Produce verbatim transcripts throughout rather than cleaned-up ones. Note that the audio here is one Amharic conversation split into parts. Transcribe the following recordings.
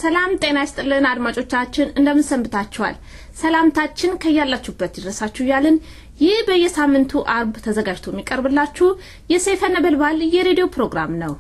ሰላም ጤና ይስጥልን አድማጮቻችን እንደምን ሰንብታችኋል ሰላምታችን ከያላችሁበት ይድረሳችሁ ያልን ይህ በየሳምንቱ አርብ ተዘጋጅቶ የሚቀርብላችሁ የሰይፈ ነበልባል የሬዲዮ ፕሮግራም ነው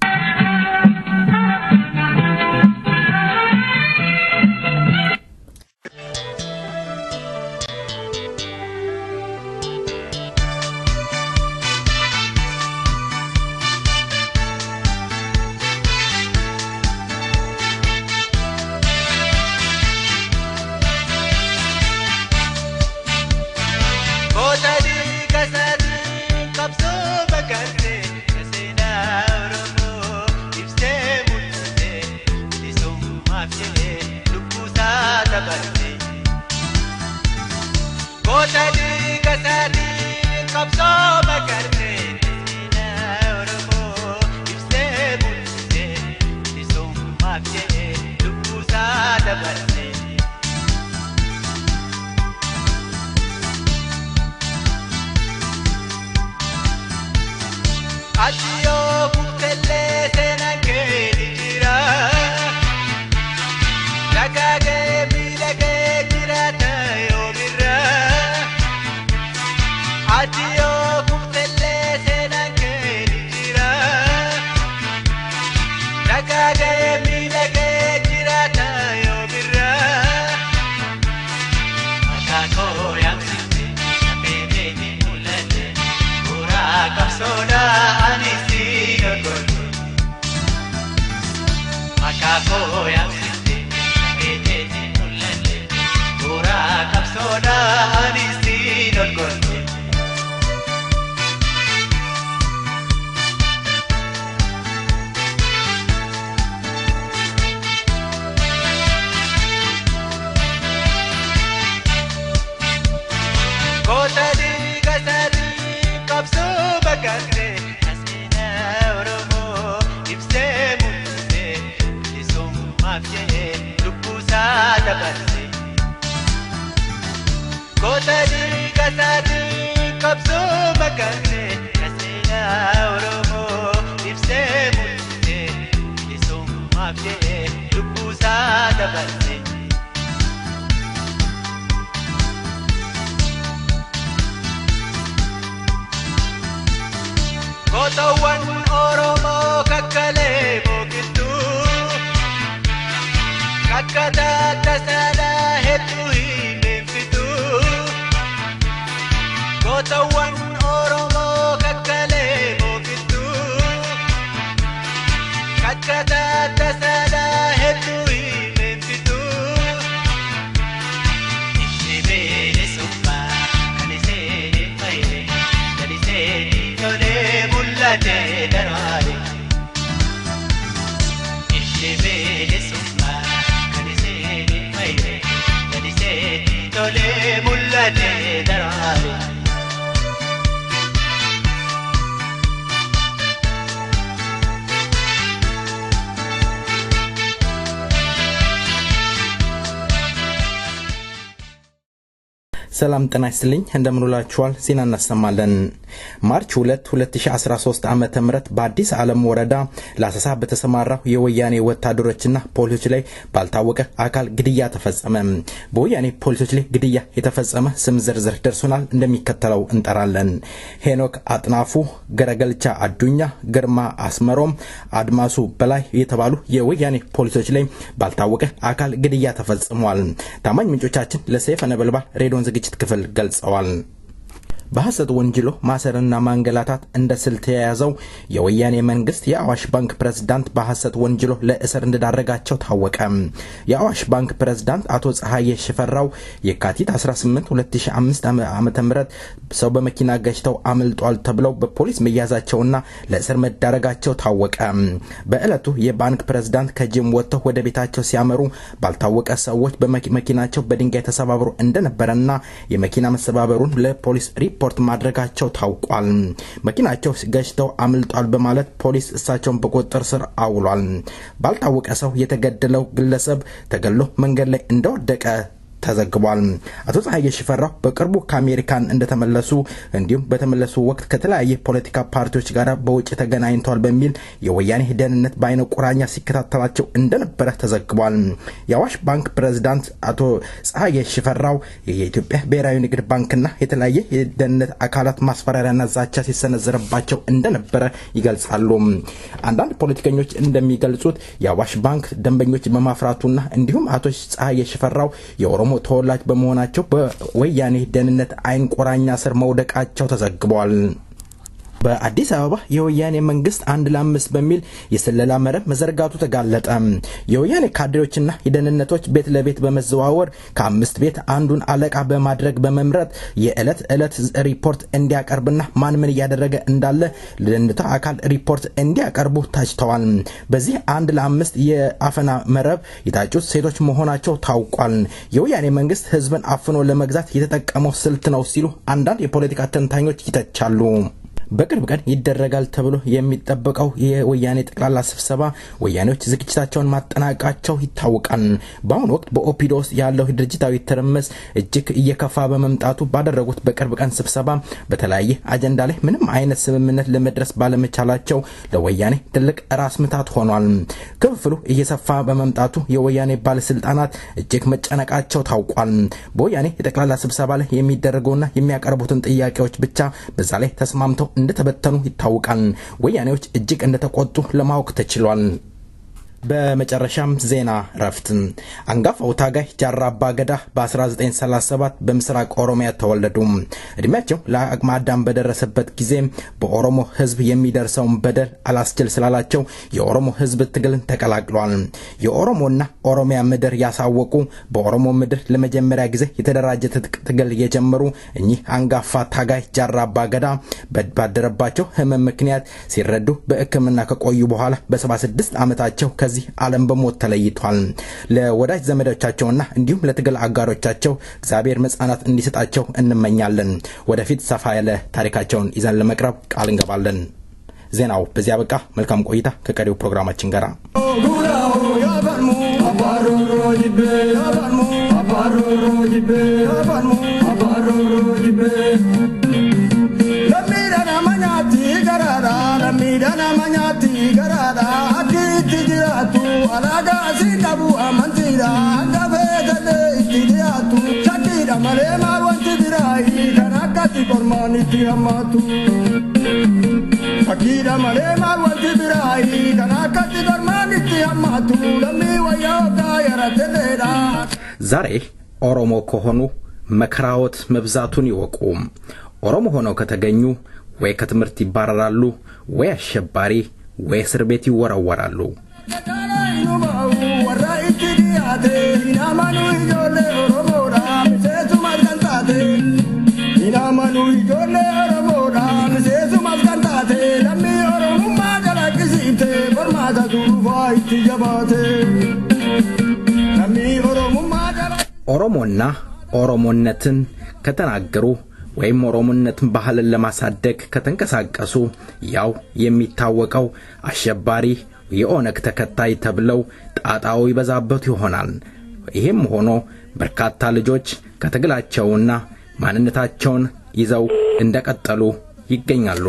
ሰላም ጤና ይስጥልኝ እንደምን ውላችኋል ዜና እናሰማለን ማርች ሁለት ሁለት ሺህ አስራ ሶስት ዓመተ ምህረት በአዲስ ዓለም ወረዳ ላሰሳ በተሰማራው የወያኔ ወታደሮችና ፖሊሶች ላይ ባልታወቀ አካል ግድያ ተፈጸመ በወያኔ ፖሊሶች ላይ ግድያ የተፈጸመ ስም ዝርዝር ደርሶናል እንደሚከተለው እንጠራለን ሄኖክ አጥናፉ ገረገልቻ አዱኛ ግርማ አስመሮም አድማሱ በላይ የተባሉ የወያኔ ፖሊሶች ላይ ባልታወቀ አካል ግድያ ተፈጽሟል ታማኝ ምንጮቻችን ለሰይፈ ነበልባል ሬዲዮን ዝግጅት ክፍል ገልጸዋል በሐሰት ወንጀሎ ማሰርና ማንገላታት እንደ ስልት የያዘው የወያኔ መንግስት የአዋሽ ባንክ ፕሬዝዳንት በሐሰት ወንጀሎ ለእስር እንደዳረጋቸው ታወቀ የአዋሽ ባንክ ፕሬዝዳንት አቶ ፀሐዬ ሽፈራው የካቲት አስራ ስምንት ሁለት ሺህ አምስት ዓመተ ምህረት ሰው በመኪና ገጭተው አመልጧል ተብለው በፖሊስ መያዛቸውና ለእስር መዳረጋቸው ታወቀ በእለቱ የባንክ ፕሬዝዳንት ከጂም ወጥተው ወደ ቤታቸው ሲያመሩ ባልታወቀ ሰዎች በመኪናቸው በድንጋይ ተሰባብሮ እንደነበረና የመኪና መሰባበሩን ለፖሊስ ሪፖርት ማድረጋቸው ታውቋል መኪናቸው ገጭተው አመልጧል በማለት ፖሊስ እሳቸውን በቁጥጥር ስር አውሏል ባልታወቀ ሰው የተገደለው ግለሰብ ተገሎ መንገድ ላይ እንደወደቀ ተዘግቧል። አቶ ፀሐዬ ሽፈራው በቅርቡ ከአሜሪካን እንደተመለሱ እንዲሁም በተመለሱ ወቅት ከተለያየ ፖለቲካ ፓርቲዎች ጋር በውጭ ተገናኝተዋል በሚል የወያኔ ደህንነት በአይነ ቁራኛ ሲከታተላቸው እንደነበረ ተዘግቧል። የአዋሽ ባንክ ፕሬዝዳንት አቶ ፀሐዬ ሽፈራው የኢትዮጵያ ብሔራዊ ንግድ ባንክና የተለያየ የደህንነት አካላት ማስፈራሪያና ዛቻ ሲሰነዘረባቸው እንደነበረ ይገልጻሉ። አንዳንድ ፖለቲከኞች እንደሚገልጹት የአዋሽ ባንክ ደንበኞች በማፍራቱና እንዲሁም አቶ ፀሐዬ ሽፈራው የኦሮሞ ተወላጅ በመሆናቸው በወያኔ ደህንነት አይን ቁራኛ ስር መውደቃቸው ተዘግቧል። በአዲስ አበባ የወያኔ መንግስት አንድ ለአምስት በሚል የስለላ መረብ መዘርጋቱ ተጋለጠ። የወያኔ ካድሬዎችና የደህንነቶች ቤት ለቤት በመዘዋወር ከአምስት ቤት አንዱን አለቃ በማድረግ በመምረጥ የዕለት ዕለት ሪፖርት እንዲያቀርብና ማን ምን እያደረገ እንዳለ ለደህንነቱ አካል ሪፖርት እንዲያቀርቡ ታጭተዋል። በዚህ አንድ ለአምስት የአፈና መረብ የታጩት ሴቶች መሆናቸው ታውቋል። የወያኔ መንግስት ህዝብን አፍኖ ለመግዛት የተጠቀመው ስልት ነው ሲሉ አንዳንድ የፖለቲካ ተንታኞች ይተቻሉ። በቅርብ ቀን ይደረጋል ተብሎ የሚጠበቀው የወያኔ ጠቅላላ ስብሰባ ወያኔዎች ዝግጅታቸውን ማጠናቀቃቸው ይታወቃል። በአሁኑ ወቅት በኦፒዶ ውስጥ ያለው ድርጅታዊ ትርምስ እጅግ እየከፋ በመምጣቱ ባደረጉት በቅርብ ቀን ስብሰባ በተለያየ አጀንዳ ላይ ምንም አይነት ስምምነት ለመድረስ ባለመቻላቸው ለወያኔ ትልቅ ራስ ምታት ሆኗል። ክፍፍሉ እየሰፋ በመምጣቱ የወያኔ ባለስልጣናት እጅግ መጨነቃቸው ታውቋል። በወያኔ የጠቅላላ ስብሰባ ላይ የሚደረገውና የሚያቀርቡትን ጥያቄዎች ብቻ በዛ ላይ ተስማምተው እንደተበተኑ ይታወቃል። ወያኔዎች እጅግ እንደተቆጡ ለማወቅ ተችሏል። በመጨረሻም ዜና ረፍት አንጋፋው ታጋይ ጃራ አባ ገዳ በ1937 በምስራቅ ኦሮሚያ ተወለዱ። እድሜያቸው ለአቅመ አዳም በደረሰበት ጊዜ በኦሮሞ ህዝብ የሚደርሰውን በደል አላስችል ስላላቸው የኦሮሞ ህዝብ ትግልን ተቀላቅለዋል። የኦሮሞና ኦሮሚያ ምድር ያሳወቁ በኦሮሞ ምድር ለመጀመሪያ ጊዜ የተደራጀ ትግል የጀመሩ እኚህ አንጋፋ ታጋይ ጃራ አባ ገዳ ባደረባቸው ህመም ምክንያት ሲረዱ በሕክምና ከቆዩ በኋላ በ76 ዓመታቸው ከዚህ ዓለም በሞት ተለይቷል። ለወዳጅ ዘመዶቻቸውና እንዲሁም ለትግል አጋሮቻቸው እግዚአብሔር መጽናናት እንዲሰጣቸው እንመኛለን። ወደፊት ሰፋ ያለ ታሪካቸውን ይዘን ለመቅረብ ቃል እንገባለን። ዜናው በዚያ በቃ። መልካም ቆይታ ከቀሪው ፕሮግራማችን ጋር። Midana manyati garada akiti jiratu alaga sitabu amantira gabe gade itiyatu chakira male marwanti birai kanakati kormani tiamatu chakira male marwanti birai kanakati kormani tiamatu lami wayoga yaratela ዛሬ ኦሮሞ ከሆኑ መከራዎት መብዛቱን ይወቁ። ኦሮሞ ሆነው ከተገኙ ወይ ከትምህርት ይባረራሉ ወይ አሸባሪ ወይ እስር ቤት ይወረወራሉ። ኦሮሞና ኦሮሞነትን ከተናገሩ ወይም ኦሮሞነትን ባህልን ለማሳደግ ከተንቀሳቀሱ ያው የሚታወቀው አሸባሪ የኦነግ ተከታይ ተብለው ጣጣው ይበዛበት ይሆናል። ይሄም ሆኖ በርካታ ልጆች ከትግላቸውና ማንነታቸውን ይዘው እንደቀጠሉ ይገኛሉ።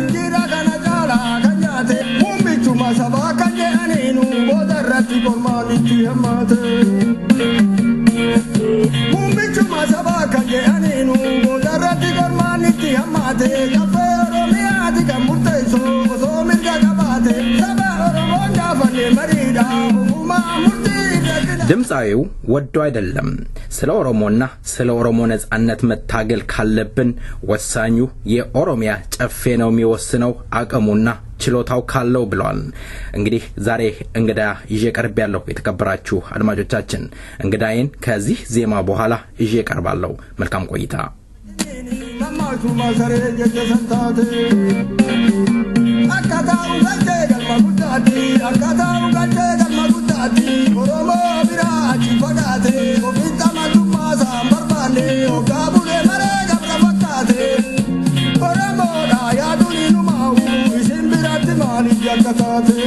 ድምጻዊው ወዶ አይደለም። ስለ ኦሮሞና ስለ ኦሮሞ ነጻነት መታገል ካለብን ወሳኙ የኦሮሚያ ጨፌ ነው የሚወስነው አቅሙና ችሎታው ካለው ብሏል። እንግዲህ ዛሬ እንግዳ ይዤ ቀርብ ያለው የተከበራችሁ አድማጮቻችን እንግዳዬን ከዚህ ዜማ በኋላ ይዤ ቀርባለሁ። መልካም ቆይታ። akataru galte galma gudati akataru galte galma gudati oromo bira achi pagate obita maduma sambarbane ogabule mare gabra bakate oromo da yaduni numau isimbirati mali jakatate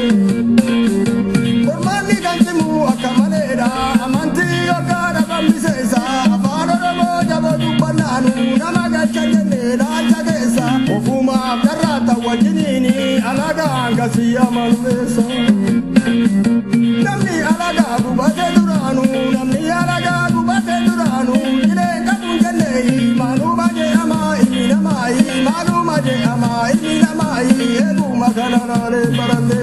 formani gantimu akamalera amanti ogara bamisesa alaga angasiya malmesa namni alaga gubate duranu namni alaga gubate duranu ile kabunjane manu maje ama imina mai manu maje ama imina mai ebu magana le barande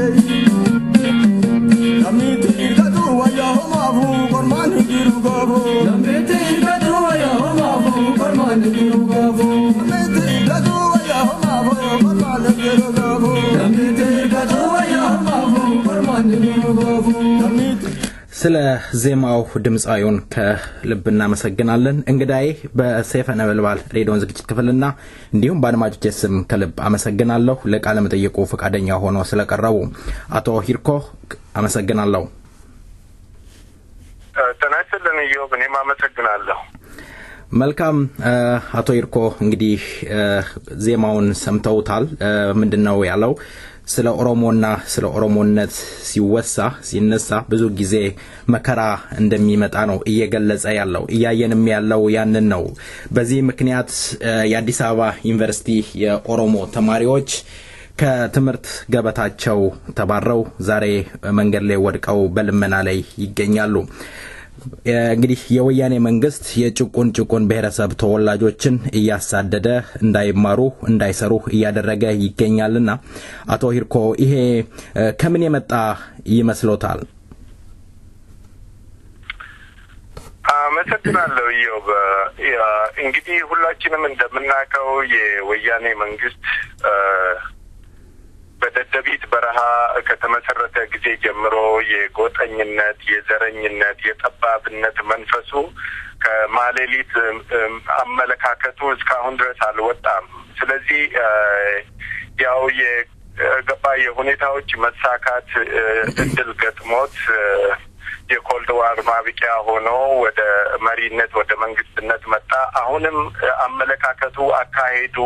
namni tirgadu waya mabu korman giru gabo namni tirgadu waya mabu korman giru gabo namni tirgadu waya mabu korman giru gabo namni tirgadu waya mabu korman giru gabo namni ስለ ዜማው ድምጻዩን ከልብና መሰግናለን እንግዳይ በሰይፈ ነበልባል ሬዲዮን ዝግጅት ክፍልና እንዲሁም ባድማጆች ስም ከልብ አመሰግናለሁ ለቃለ መጠየቁ ፈቃደኛ ሆኖ ስለቀረቡ አቶ ሂርኮ አመሰግናለሁ ተናስተን ይዮብ እኔም አመሰግናለሁ መልካም አቶ ሂርኮ እንግዲህ ዜማውን ሰምተውታል ምንድነው ያለው ስለ ኦሮሞና ስለ ኦሮሞነት ሲወሳ ሲነሳ ብዙ ጊዜ መከራ እንደሚመጣ ነው እየገለጸ ያለው እያየንም ያለው ያንን ነው በዚህ ምክንያት የአዲስ አበባ ዩኒቨርሲቲ የኦሮሞ ተማሪዎች ከትምርት ገበታቸው ተባረው ዛሬ መንገድ ላይ ወድቀው በልመና ላይ ይገኛሉ እንግዲህ የወያኔ መንግስት የጭቁን ጭቁን ብሔረሰብ ተወላጆችን እያሳደደ እንዳይማሩ እንዳይሰሩ እያደረገ ይገኛልና አቶ ሂርኮ ይሄ ከምን የመጣ ይመስሎታል አመሰግናለሁ ይዮብ እንግዲህ ሁላችንም እንደምናውቀው የወያኔ መንግስት በደደቢት በረሃ ከተመሰረተ ጊዜ ጀምሮ የጎጠኝነት የዘረኝነት የጠባብነት መንፈሱ ከማሌሊት አመለካከቱ እስካሁን ድረስ አልወጣም ስለዚህ ያው የገባ የሁኔታዎች መሳካት እድል ገጥሞት የኮልድ ዋር ማብቂያ ሆኖ ወደ መሪነት ወደ መንግስትነት መጣ አሁንም አመለካከቱ አካሄዱ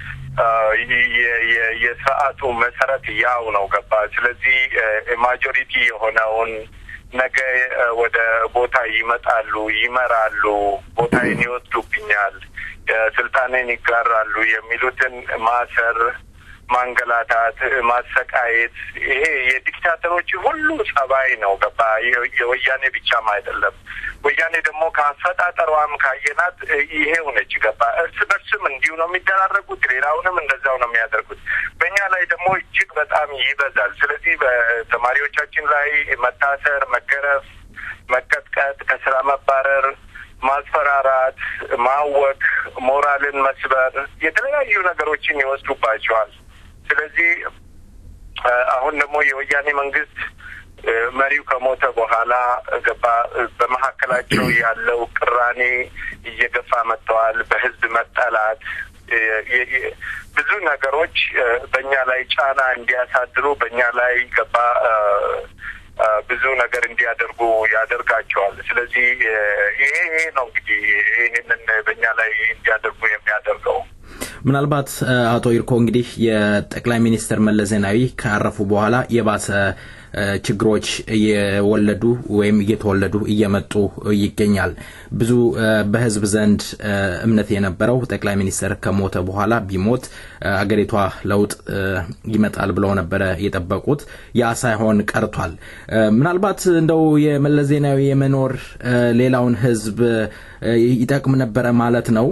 የሰዓቱ መሰረት ያው ነው ገባ ስለዚህ ማጆሪቲ የሆነውን ነገ ወደ ቦታ ይመጣሉ ይመራሉ ቦታዬን ይወስዱብኛል ስልጣኔን ይጋራሉ የሚሉትን ማሰር ማንገላታት ማሰቃየት ይሄ የዲክታተሮች ሁሉ ጸባይ ነው ገባ የወያኔ ብቻም አይደለም ወያኔ ደግሞ ካፈጣጠሯም ካየናት ይሄው ነች ገባ እርስ በርስም እንዲሁ ነው የሚደራረጉት ሌላውንም እንደዛው ነው የሚያደርጉት በእኛ ላይ ደግሞ እጅግ በጣም ይበዛል ስለዚህ በተማሪዎቻችን ላይ መታሰር መገረፍ መቀጥቀጥ ከስራ መባረር ማስፈራራት ማወክ ሞራልን መስበር የተለያዩ ነገሮችን ይወስዱባቸዋል ስለዚህ አሁን ደግሞ የወያኔ መንግስት መሪው ከሞተ በኋላ ገባ በመሐከላቸው ያለው ቅራኔ እየገፋ መጥተዋል በህዝብ መጣላት ብዙ ነገሮች በእኛ ላይ ጫና እንዲያሳድሩ በእኛ ላይ ገባ ብዙ ነገር እንዲያደርጉ ያደርጋቸዋል ስለዚህ ይሄ ነው እንግዲህ ይሄንን በእኛ ላይ እንዲያደርጉ የሚያደርገው ምናልባት አቶ ሂርኮ እንግዲህ የጠቅላይ ሚኒስትር መለስ ዜናዊ ካረፉ በኋላ የባሰ ችግሮች የወለዱ ወይም እየተወለዱ እየመጡ ይገኛል ብዙ በህዝብ ዘንድ እምነት የነበረው ጠቅላይ ሚኒስትር ከሞተ በኋላ ቢሞት አገሪቷ ለውጥ ይመጣል ብለው ነበር የጠበቁት ያ ሳይሆን ቀርቷል ምናልባት እንደው የመለስ ዜናዊ የመኖር ሌላውን ህዝብ ይጠቅም ነበር ማለት ነው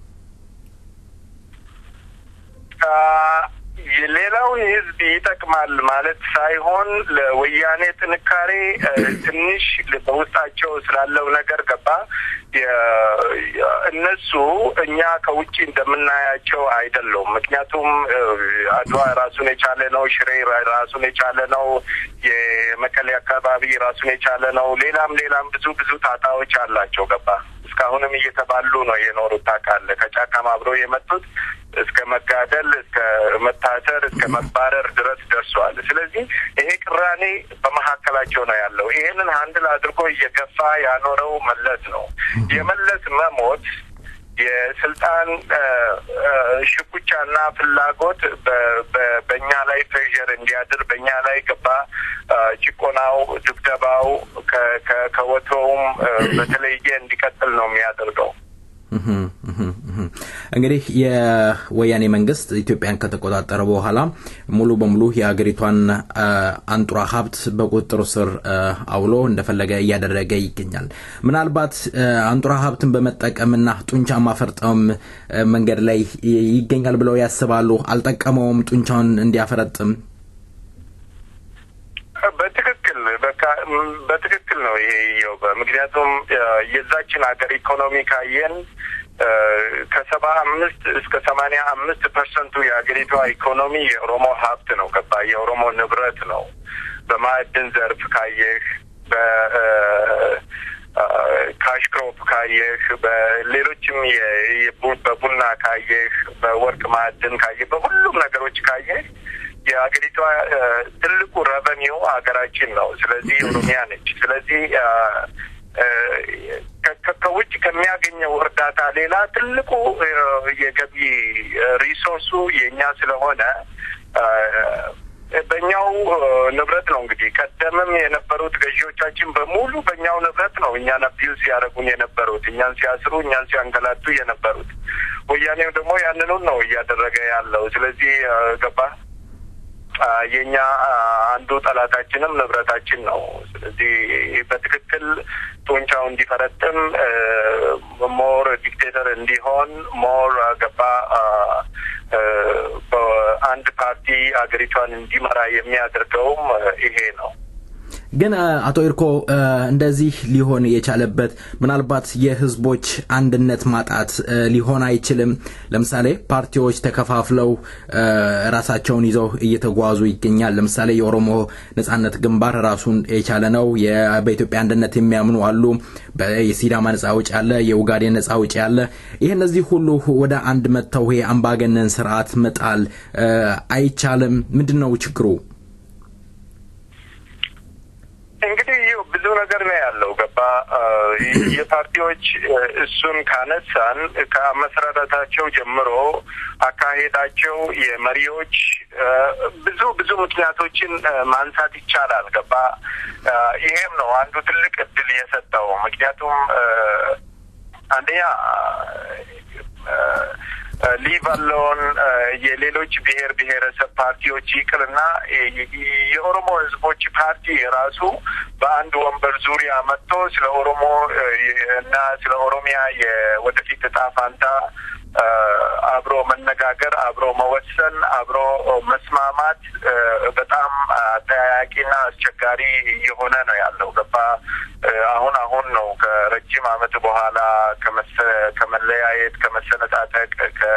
የሌላው ህዝብ ይጠቅማል ማለት ሳይሆን ለወያኔ ጥንካሬ ትንሽ በውስጣቸው ስላለው ነገር ገባ እነሱ እኛ ከውጪ እንደምናያቸው አይደለም ምክንያቱም አድዋ ራሱን የቻለ ነው ሽሬ ራሱን የቻለ ነው የመቀሌ አካባቢ ራሱን የቻለ ነው ሌላም ሌላም ብዙ ብዙ ታጣዎች አላቸው ገባ እስካሁንም እየተባሉ ነው የኖሩት ታቃለ ከጫካም አብሮ የመጡት እስከ መጋደል እስከ መታሰር እስከ መባረር ድረስ ደርሷል ስለዚህ ይሄ ቅራኔ በመሐከላቸው ነው ያለው ይሄንን አንድል አድርጎ እየገፋ ያኖረው መለስ ነው የመለስ መሞት የስልጣን ሽኩቻና ፍላጎት በእኛ ላይ ፕሬሸር እንዲያድር በእኛ ላይ ገባ ጭቆናው ድብደባው ከወትሮውም በተለየ እንዲቀጥል ነው የሚያደርገው እንግዲህ የወያኔ መንግስት ኢትዮጵያን ከተቆጣጠረ በኋላ ሙሉ በሙሉ የሀገሪቷን አንጡራ ሀብት በቁጥጥር ስር አውሎ እንደፈለገ ያደረገ ይገኛል። ምናልባት አንጡራ ሀብትን በመጠቀምና ጡንቻ ማፈርጠም መንገድ ላይ ይገኛል ብለው ያስባሉ? አልጠቀመውም ጡንቻውን እንዲያፈረጥም? በትክክል በቃ በትክክል ነው ይሄ ይው በምክንያቱም የዛችን ሀገር ኢኮኖሚ ካየን ከሰባ አምስት እስከ ሰማንያ አምስት ፐርሰንት የሀገሪቷ ኢኮኖሚ የኦሮሞ ሀብት ነው። ገባ የኦሮሞ ንብረት ነው። በማዕድን ዘርፍ ካየህ፣ በካሽ ክሮፕ ካየህ፣ በሌሎችም በቡና ካየህ፣ በወርቅ ማዕድን ካየህ፣ በሁሉም ነገሮች ካየህ የሀገሪቷ ትልቁ ረቨኒው ሀገራችን ነው። ስለዚህ ኦሮሚያ ነች። ስለዚህ ከውጭ ከሚያገኘው እርዳታ ሌላ ትልቁ የገቢ ሪሶርሱ የኛ ስለሆነ በእኛው ንብረት ነው። እንግዲህ ቀደምም የነበሩት ገዢዎቻችን በሙሉ በእኛው ንብረት ነው እኛን አቢዩዝ ያደረጉን የነበሩት፣ እኛን ሲያስሩ፣ እኛን ሲያንገላቱ የነበሩት። ወያኔው ደግሞ ያንኑ ነው እያደረገ ያለው። ስለዚህ ገባ የኛ አንዱ ጠላታችንም ንብረታችን ነው። ስለዚህ በትክክል ጡንቻው እንዲፈረጥም ሞር ዲክቴተር እንዲሆን ሞር ገባ በአንድ ፓርቲ አገሪቷን እንዲመራ የሚያደርገውም ይሄ ነው። ግን አቶ ኢርኮ እንደዚህ ሊሆን የቻለበት ምናልባት የህዝቦች አንድነት ማጣት ሊሆን አይችልም? ለምሳሌ ፓርቲዎች ተከፋፍለው ራሳቸውን ይዘው እየተጓዙ ይገኛል። ለምሳሌ የኦሮሞ ነጻነት ግንባር ራሱን የቻለ ነው። በኢትዮጵያ አንድነት የሚያምኑ አሉ። በሲዳማ ነጻ አውጪ አለ፣ የኡጋዴን ነጻ አውጪ አለ። ይሄ እነዚህ ሁሉ ወደ አንድ መተው ይሄ አምባገነን ስርዓት መጣል አይቻልም? ምንድነው ችግሩ? እንግዲህ ብዙ ነገር ነው ያለው። ገባ የፓርቲዎች እሱን ካነሳን ከመሰረታቸው ጀምሮ አካሄዳቸው የመሪዎች ብዙ ብዙ ምክንያቶችን ማንሳት ይቻላል። ገባ ይሄም ነው አንዱ ትልቅ እድል የሰጠው። ምክንያቱም አንደኛ ሊቫሎን የሌሎች ብሔር ብሔረሰብ ፓርቲዎች ይቅርና የኦሮሞ ህዝቦች ፓርቲ ራሱ በአንድ ወንበር ዙሪያ መጥቶ ስለ ኦሮሞ እና ስለ ኦሮሚያ የወደፊት ዕጣ ፈንታ አብሮ መነጋገር፣ አብሮ መወሰን፣ አብሮ መስማማት በጣም አጠያያቂና አስቸጋሪ የሆነ ነው ያለው። ገባ አሁን አሁን ነው ከረጅም ዓመት በኋላ ከመለያየት ከመሰነጣጠቅ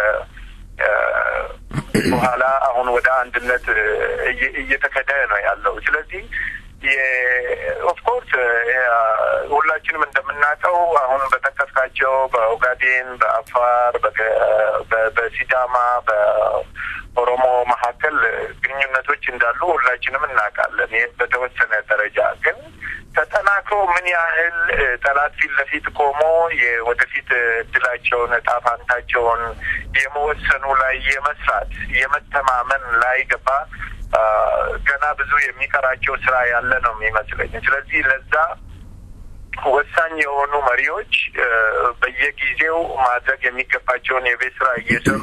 በኋላ አሁን ወደ አንድነት እየተከደ ነው ያለው። ስለዚህ ኦፍ ኮርስ ሁላችንም እንደምናውቀው አሁን በተከፋቸው በኡጋዴን፣ በአፋር፣ በሲዳማ፣ በኦሮሞ መካከል ግንኙነቶች እንዳሉ ሁላችንም እናውቃለን። ይህ በተወሰነ ደረጃ ግን ተጠናክሮ ምን ያህል ጠላት ፊት ለፊት ቆሞ የወደፊት እድላቸውን ዕጣ ፈንታቸውን የመወሰኑ ላይ የመስራት የመተማመን ላይ ገባ ገና ብዙ የሚቀራቸው ስራ ያለ ነው የሚመስለኝ። ስለዚህ ለዛ ወሳኝ የሆኑ መሪዎች በየጊዜው ማድረግ የሚገባቸውን የቤት ስራ እየሰሩ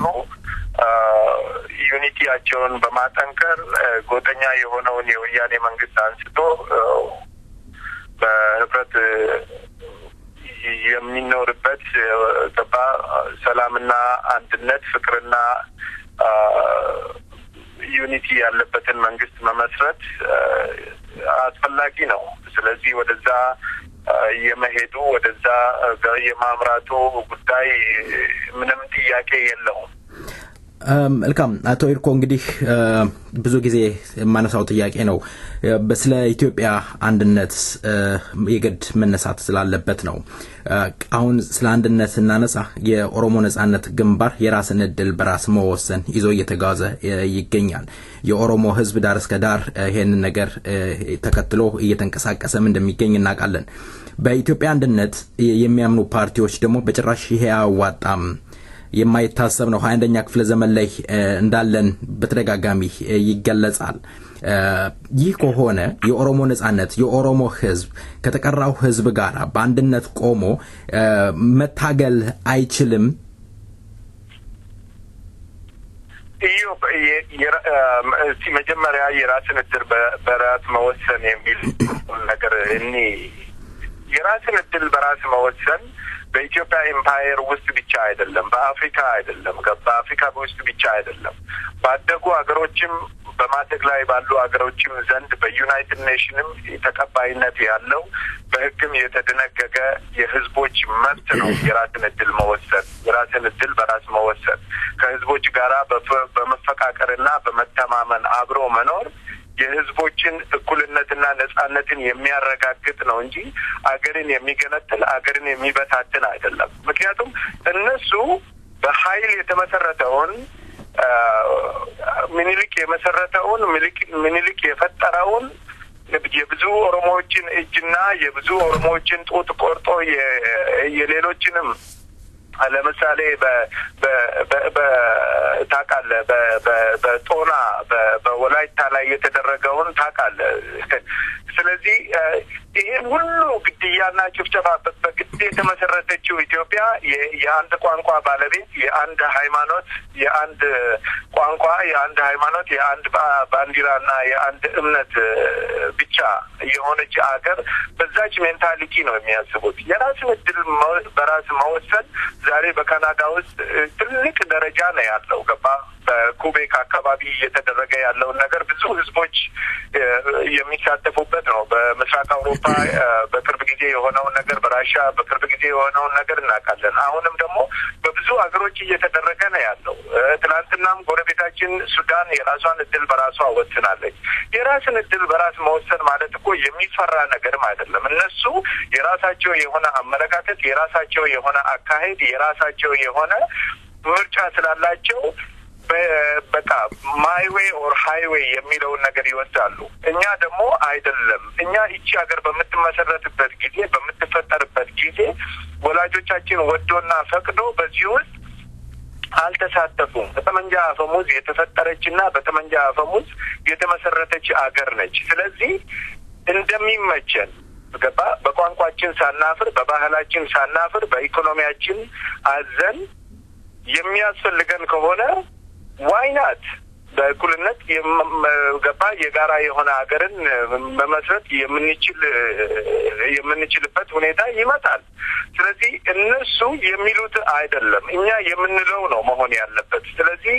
ዩኒቲያቸውን በማጠንከር ጎጠኛ የሆነውን የወያኔ መንግስት አንስቶ በህብረት የሚኖርበት ገባ ሰላምና አንድነት ፍቅርና ዩኒቲ ያለበትን መንግስት መመስረት አስፈላጊ ነው። ስለዚህ ወደዛ የመሄዱ ወደዛ የማምራቱ ጉዳይ ምንም ጥያቄ የለውም። መልካም አቶ ኢርኮ እንግዲህ ብዙ ጊዜ ማነሳው ጥያቄ ነው በስለ ኢትዮጵያ አንድነት የግድ መነሳት ስላለበት ነው። አሁን ስለ አንድነት እናነሳ የኦሮሞ ነጻነት ግንባር የራስን እድል በራስ መወሰን ይዞ እየተጋዘ ይገኛል። የኦሮሞ ህዝብ ዳር እስከ ዳር ይሄንን ነገር ተከትሎ እየተንቀሳቀሰም እንደሚገኝ እናውቃለን። በኢትዮጵያ አንድነት የሚያምኑ ፓርቲዎች ደግሞ በጭራሽ ይሄ አዋጣም የማይታሰብ ነው ሀያ አንደኛ ክፍለ ዘመን ላይ እንዳለን በተደጋጋሚ ይገለጻል። ይህ ከሆነ የኦሮሞ ነጻነት የኦሮሞ ህዝብ ከተቀራው ህዝብ ጋር በአንድነት ቆሞ መታገል አይችልም እዩ የራስ መጀመሪያ የራስን እድል በራስ መወሰን የሚል ነገር እኔ የራስን እድል በራስ መወሰን በኢትዮጵያ ኤምፓየር ውስጥ ብቻ አይደለም በአፍሪካ አይደለም በአፍሪካ ውስጥ ብቻ አይደለም ባደጉ ሀገሮችም በማደግ ላይ ባሉ ሀገሮችም ዘንድ በዩናይትድ ኔሽንም ተቀባይነት ያለው በህግም የተደነገገ የህዝቦች መብት ነው የራስን እድል መወሰን የራስን እድል በራስ መወሰን ከህዝቦች ጋራ በመፈቃቀርና በመተማመን አብሮ መኖር የህዝቦችን እኩልነትና ነጻነትን የሚያረጋግጥ ነው እንጂ አገርን የሚገነጥል አገርን የሚበታትን አይደለም ምክንያቱም እነሱ በኃይል የተመሰረተውን ምኒልክ የመሰረተውን ምኒልክ የፈጠረውን የብዙ ኦሮሞዎችን እጅና የብዙ ኦሮሞዎችን ጡት ቆርጦ የሌሎችንም ለምሳሌ በ በ ታቃለ በጦና በወላይታ ላይ የተደረገውን ታቃለ ስለዚህ ይሄን ሁሉ ግድያና ጭፍጨፋ በግድ የተመሰረተችው ኢትዮጵያ የአንድ ቋንቋ ባለቤት የአንድ ሃይማኖት የአንድ ቋንቋ የአንድ ሃይማኖት የአንድ ባንዲራና የአንድ እምነት ብቻ የሆነች አገር በዛች ሜንታሊቲ ነው የሚያስቡት የራስን እድል በራስ መወሰን ዛሬ በካናዳ ውስጥ ትልቅ ደረጃ ነው ያለው ገባ በኩቤክ አካባቢ እየተደረገ ያለው ነገር ብዙ ህዝቦች የሚሳተፉበት ነው በምስራቅ አውሮፓ በቅርብ ጊዜ የሆነው ነገር በራሺያ በቅርብ ጊዜ የሆነው ነገር እናውቃለን አሁንም ደግሞ በብዙ ሀገሮች እየተደረገ ነው ያለው ትናንትናም ጎረቤታችን ሱዳን የራሷን እድል በራሷ ወስናለች የራስን እድል በራስ መወሰን ማለት እኮ የሚፈራ ነገርም አይደለም እነሱ የራሳቸው የሆነ አመለካከት የራሳቸው የሆነ አካሄድ የራሳቸው የሆነ ምርጫ ስላላቸው በቃ ማይዌይ ኦር ሃይዌይ የሚለው ነገር ይወስዳሉ እኛ ደግሞ አይደለም እኛ እቺ ሀገር በመተመሰረተበት ጊዜ በመተፈጠረበት ጊዜ ወላጆቻችን ወዶና ፈቅዶ በዚህ ውስጥ አልተሳተፉም በተመንጃ አፈሙዝ የተፈጠረችና በተመንጃ አፈሙዝ የተመሰረተች ሀገር ነች ስለዚህ እንደሚመቸን ገባ በቋንቋችን ሳናፍር በባህላችን ሳናፍር በኢኮኖሚያችን አዘን የሚያስፈልገን ከሆነ why not በእኩልነት የገባ የጋራ የሆነ ሀገርን መመስረት የምንችል የምንችልበት ሁኔታ ይመጣል ስለዚህ እነሱ የሚሉት አይደለም እኛ የምንለው ነው መሆን ያለበት ስለዚህ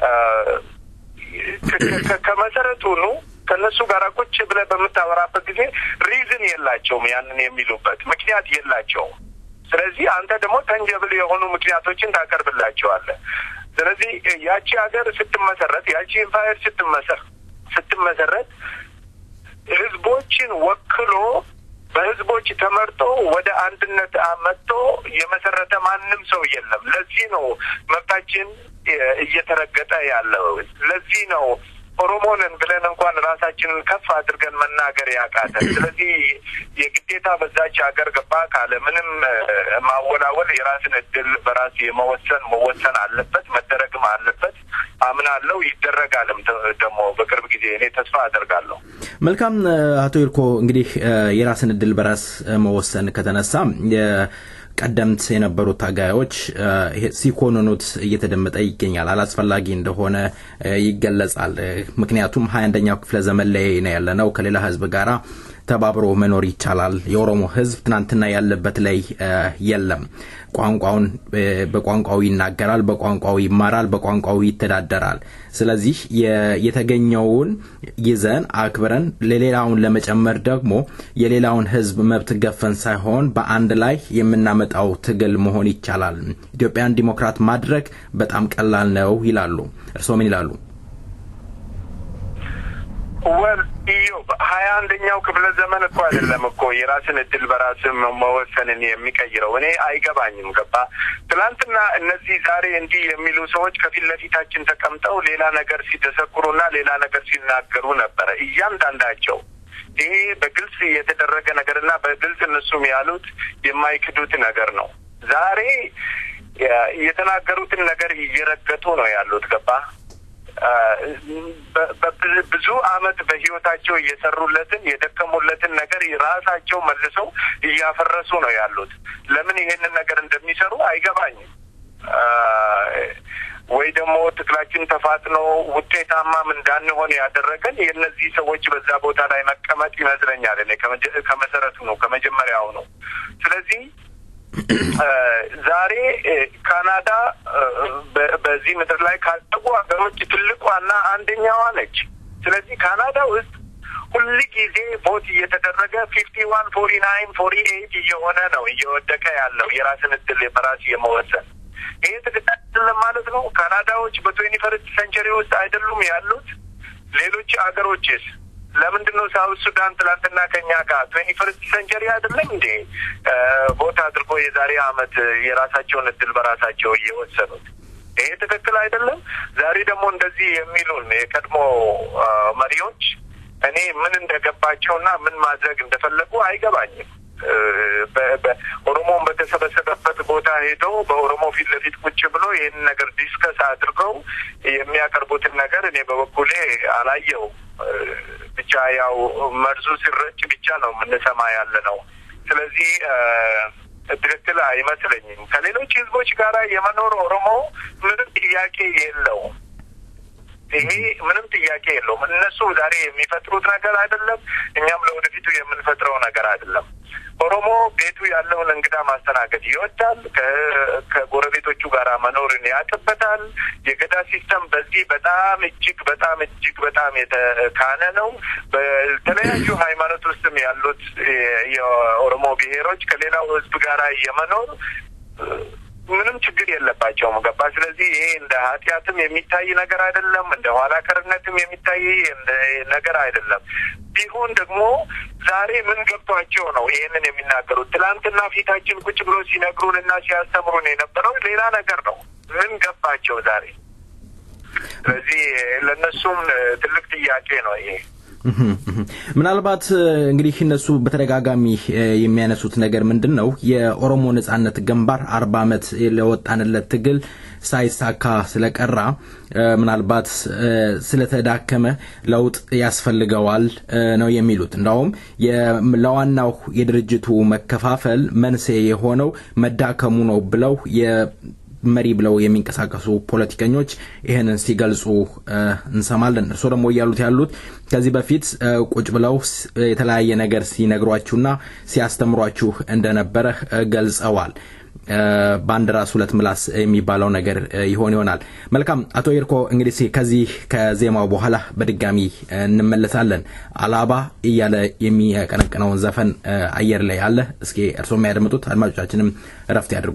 ከመሰረቱ ነው ከነሱ ጋር ቁጭ ብለ በመታወራበት ጊዜ ሪዝን የላቸውም ያንን የሚሉበት ምክንያት የላቸውም ስለዚህ አንተ ደግሞ ተንጀብል የሆኑ ምክንያቶችን ታቀርብላቸዋለህ ስለዚህ ያቺ ሀገር ስትመሰረት ያቺ ኢምፓየር ስትመሰረት ስትመሰረት ህዝቦችን ወክሎ በህዝቦች ተመርጦ ወደ አንድነት አመጣ የመሰረተ ማንም ሰው የለም ለዚህ ነው መብታችን እየተረገጠ ያለው ለዚህ ነው ኦሮሞንን ብለን እንኳን ራሳችንን ከፍ አድርገን መናገር ያቃተን ስለዚህ የግዴታ በዛች ሀገር ገባ ካለ ምንም ማወላወል የራስን እድል በራስ የመወሰን መወሰን አለበት መደረግም አለበት አምናለሁ ይደረጋልም ደግሞ በቅርብ ጊዜ እኔ ተስፋ አደርጋለሁ መልካም አቶ ይርኮ እንግዲህ የራስን እድል በራስ መወሰን ከተነሳ ቀደምት የነበሩት ታጋዮች ሲኮኖኑት እየተደመጠ ይገኛል አላስፈላጊ እንደሆነ ይገለጻል ምክንያቱም ሃያ አንደኛው ክፍለ ዘመን ላይ ነው ያለነው ከሌላ ህዝብ ጋራ ተባብሮ መኖር ይቻላል የኦሮሞ ህዝብ ትናንትና ያለበት ላይ የለም ቋንቋውን በቋንቋው ይናገራል በቋንቋው ይማራል በቋንቋው ይተዳደራል ስለዚህ የተገኘውን ይዘን አክብረን ለሌላውን ለመጨመር ደግሞ የሌላውን ህዝብ መብት ገፈን ሳይሆን በአንድ ላይ የምናመጣው ትግል መሆን ይቻላል ኢትዮጵያን ዲሞክራት ማድረግ በጣም ቀላል ነው ይላሉ እርሶ ምን ይላሉ ወል እዩ ሃያ አንደኛው ክፍለ ዘመን እኮ አይደለም እኮ የራስን እድል በራስ መወሰንን የሚቀይረው እኔ አይገባኝም ገባ ትላንትና እነዚህ ዛሬ እንዲህ የሚሉ ሰዎች ከፊት ለፊታችን ተቀምጠው ሌላ ነገር ሲደሰኩሩና ሌላ ነገር ሲናገሩ ነበር እያንዳንዳቸው ይሄ በግልጽ የተደረገ ነገርና በግልጽ እነሱም ያሉት የማይክዱት ነገር ነው ዛሬ የተናገሩትን ነገር እየረገጡ ነው ያሉት ገባ ብዙ አመት በህይወታቸው እየሰሩለትን የደከሙለትን ነገር ራሳቸው መልሰው እያፈረሱ ነው ያሉት ለምን ይሄንን ነገር እንደሚሰሩ አይገባኝም ወይ ደግሞ ትክላችን ተፋጥኖ ውጤታማም እንዳንሆን ያደረገን የነዚህ ሰዎች በዛ ቦታ ላይ መቀመጥ ይመስለኛል እኔ ከመሰረቱ ነው ከመጀመሪያው ነው ስለዚህ ዛሬ ካናዳ በዚህ ምድር ላይ ካጠቁ አገሮች ትልቋና አንደኛዋ ነች ስለዚህ ካናዳ ውስጥ ሁሉ ጊዜ ቮት እየተደረገ fifty one forty-nine forty-eight እየሆነ ነው እየወደቀ ያለው የራስን እድል በራስ የመወሰን ይሄ ትክክል ማለት ነው ካናዳዎች በ twenty-first ሴንቸሪ ውስጥ አይደሉም ያሉት ሌሎች አገሮችስ ለምንድነው ሳውዝ ሱዳን ትላንትና ከኛ ጋር twenty-first ሴንቸሪ አይደለም እንዴ ቮት አድርጎ የዛሬ አመት የራሳቸውን እድል በራሳቸው እየወሰኑት ይሄ ትክክል አይደለም ዛሬ ደግሞ እንደዚህ የሚሉን የቀድሞ መሪዎች እኔ ምን እንደገባቸውና ምን ማድረግ እንደፈለጉ አይገባኝም በኦሮሞን በተሰበሰበበት ቦታ ሄዶ በኦሮሞ ፊት ለፊት ቁጭ ብሎ ይሄን ነገር ዲስከስ አድርገው የሚያቀርቡትን ነገር እኔ በበኩሌ አላየው ብቻ ያው መርዙ ሲረጭ ብቻ ነው ምንሰማ ያለ ነው ስለዚህ ትክክል አይመስለኝም ከሌሎች ህዝቦች ጋር የመኖር ኦሮሞ ምንም ጥያቄ የለው ይሄ ምንም ጥያቄ የለው እነሱ ዛሬ የሚፈጥሩት ነገር አይደለም እኛም ለወደፊቱ የምንፈጥረው ነገር አይደለም ኦሮሞ ቤቱ ያለውን እንግዳ ማስተናገድ ይወዳል ከጎረቤቶቹ ጋር መኖርን ያቀበታል የገዳ ሲስተም በዚህ በጣም እጅግ በጣም እጅግ በጣም የተካነ ነው በተለያዩ ሃይማኖት ውስጥም ያሉት የኦሮሞ ብሔሮች ከሌላው ህዝብ ጋር የመኖር ምንም ችግር የለባቸውም ገባ ስለዚህ ይሄ እንደ ኃጢያትም የሚታይ ነገር አይደለም እንደ ኋላ ቀርነትም የሚታይ ነገር አይደለም ቢሆን ደግሞ ዛሬ ምን ገብቷቸው ነው ይሄንን የሚናገሩት ትላንትና ፊታችን ቁጭ ብሎ ሲነግሩንና ሲያስተምሩን የነበረው ሌላ ነገር ነው ምን ገባቸው ዛሬ ስለዚህ ለነሱም ትልቅ ጥያቄ ነው ይሄ ምናልባት እንግዲህ እነሱ በተደጋጋሚ የሚያነሱት ነገር ምንድነው የኦሮሞ ነጻነት ግንባር አርባ አመት ለወጣንለት ትግል ሳይሳካ ስለቀራ ምናልባት ስለተዳከመ ለውጥ ያስፈልገዋል ነው የሚሉት እንደውም ለዋናው የድርጅቱ መከፋፈል መንስኤ የሆነው መዳከሙ ነው ብለው መሪ ብለው የሚንቀሳቀሱ ፖለቲከኞች ይሄንን ሲገልጹ እንሰማለን እርሶ ደግሞ ያሉት ያሉት ከዚህ በፊት ቁጭ ብለው የተለያየ ነገር ሲነግሯችሁና ሲያስተምሯችሁ እንደነበረ ገልጸዋል ባንድራስ ሁለት ምላስ የሚባለው ነገር ይሆን ይሆናል መልካም አቶ ይርኮ እንግዲህ ከዚህ ከዜማው በኋላ በድጋሚ እንመለሳለን አላባ እያለ የሚያቀነቅነው ዘፈን አየር ላይ አለ እስኪ እርሶ የሚያደምጡት አድማጮቻችንም ረፍት ያድርጉ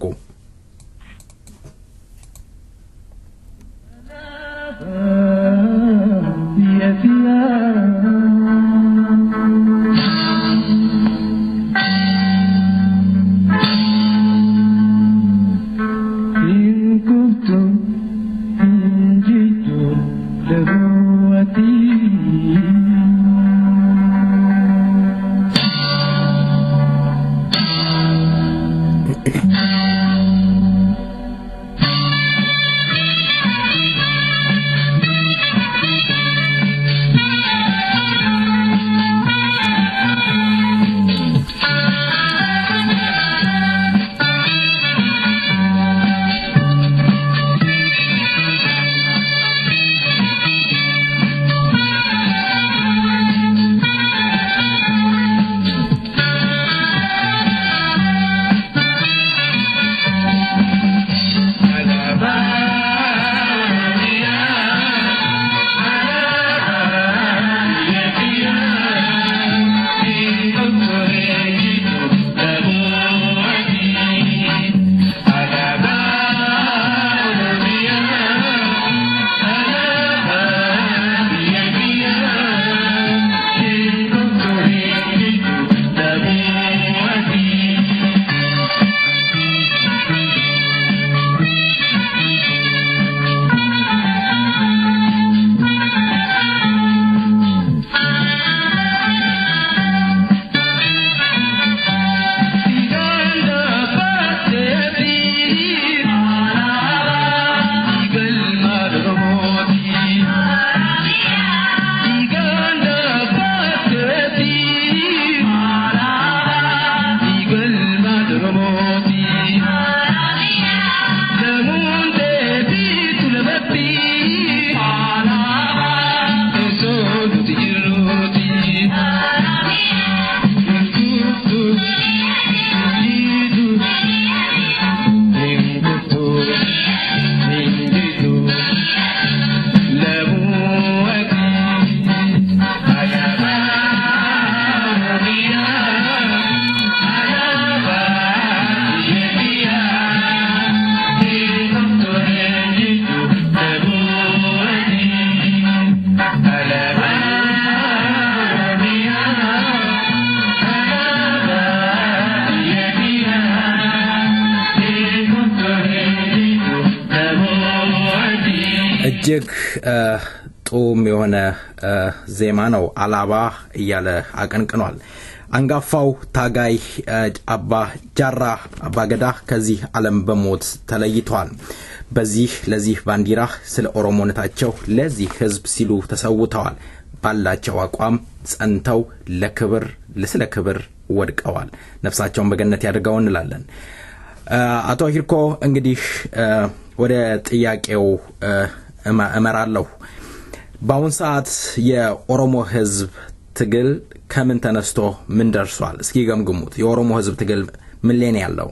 እጅግ ጡም የሆነ ዜማ ነው አላባ እያለ አቀንቅኗል። አንጋፋው ታጋይ አባ ጃራ አባገዳ ከዚህ ዓለም በሞት ተለይቷል። በዚህ ለዚህ ባንዲራ ስለ ኦሮሞነታቸው ለዚህ ህዝብ ሲሉ ተሰውተዋል። ባላቸው አቋም ጸንተው ለክብር ለስለ ክብር ወድቀዋል። ነፍሳቸውን በገነት ያድርገው እንላለን። አቶ ሂርኮ እንግዲህ ወደ ጥያቄው እመራለሁ። በአሁን ሰዓት የኦሮሞ ህዝብ ትግል ከምን ተነስቶ ምን ደርሷል? እስኪ ገምግሙት። የኦሮሞ ህዝብ ትግል ምን ላይ ነው ያለው?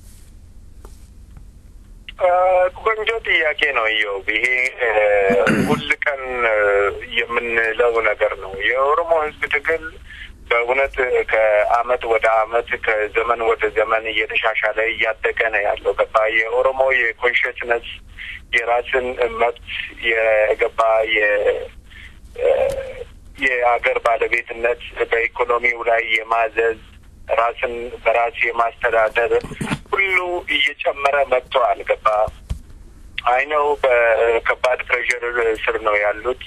ቆንጆ ጥያቄ ነው። ይኸው ይሄ ሁሉ ቀን የምንለው ነገር ነው። የኦሮሞ ህዝብ ትግል በእውነት ከአመት ወደ አመት ከዘመን ወደ ዘመን እየተሻሻለ እያደገ ነው ያለው። ገባ የኦሮሞ የኮንሽስነስ የራስን መብት የገባ የ የአገር ባለቤትነት በኢኮኖሚው ላይ የማዘዝ ራስን በራስ የማስተዳደር ሁሉ እየጨመረ መጥቷል። ገባ አይነው በከባድ ፕሬሸር ስር ነው ያሉት።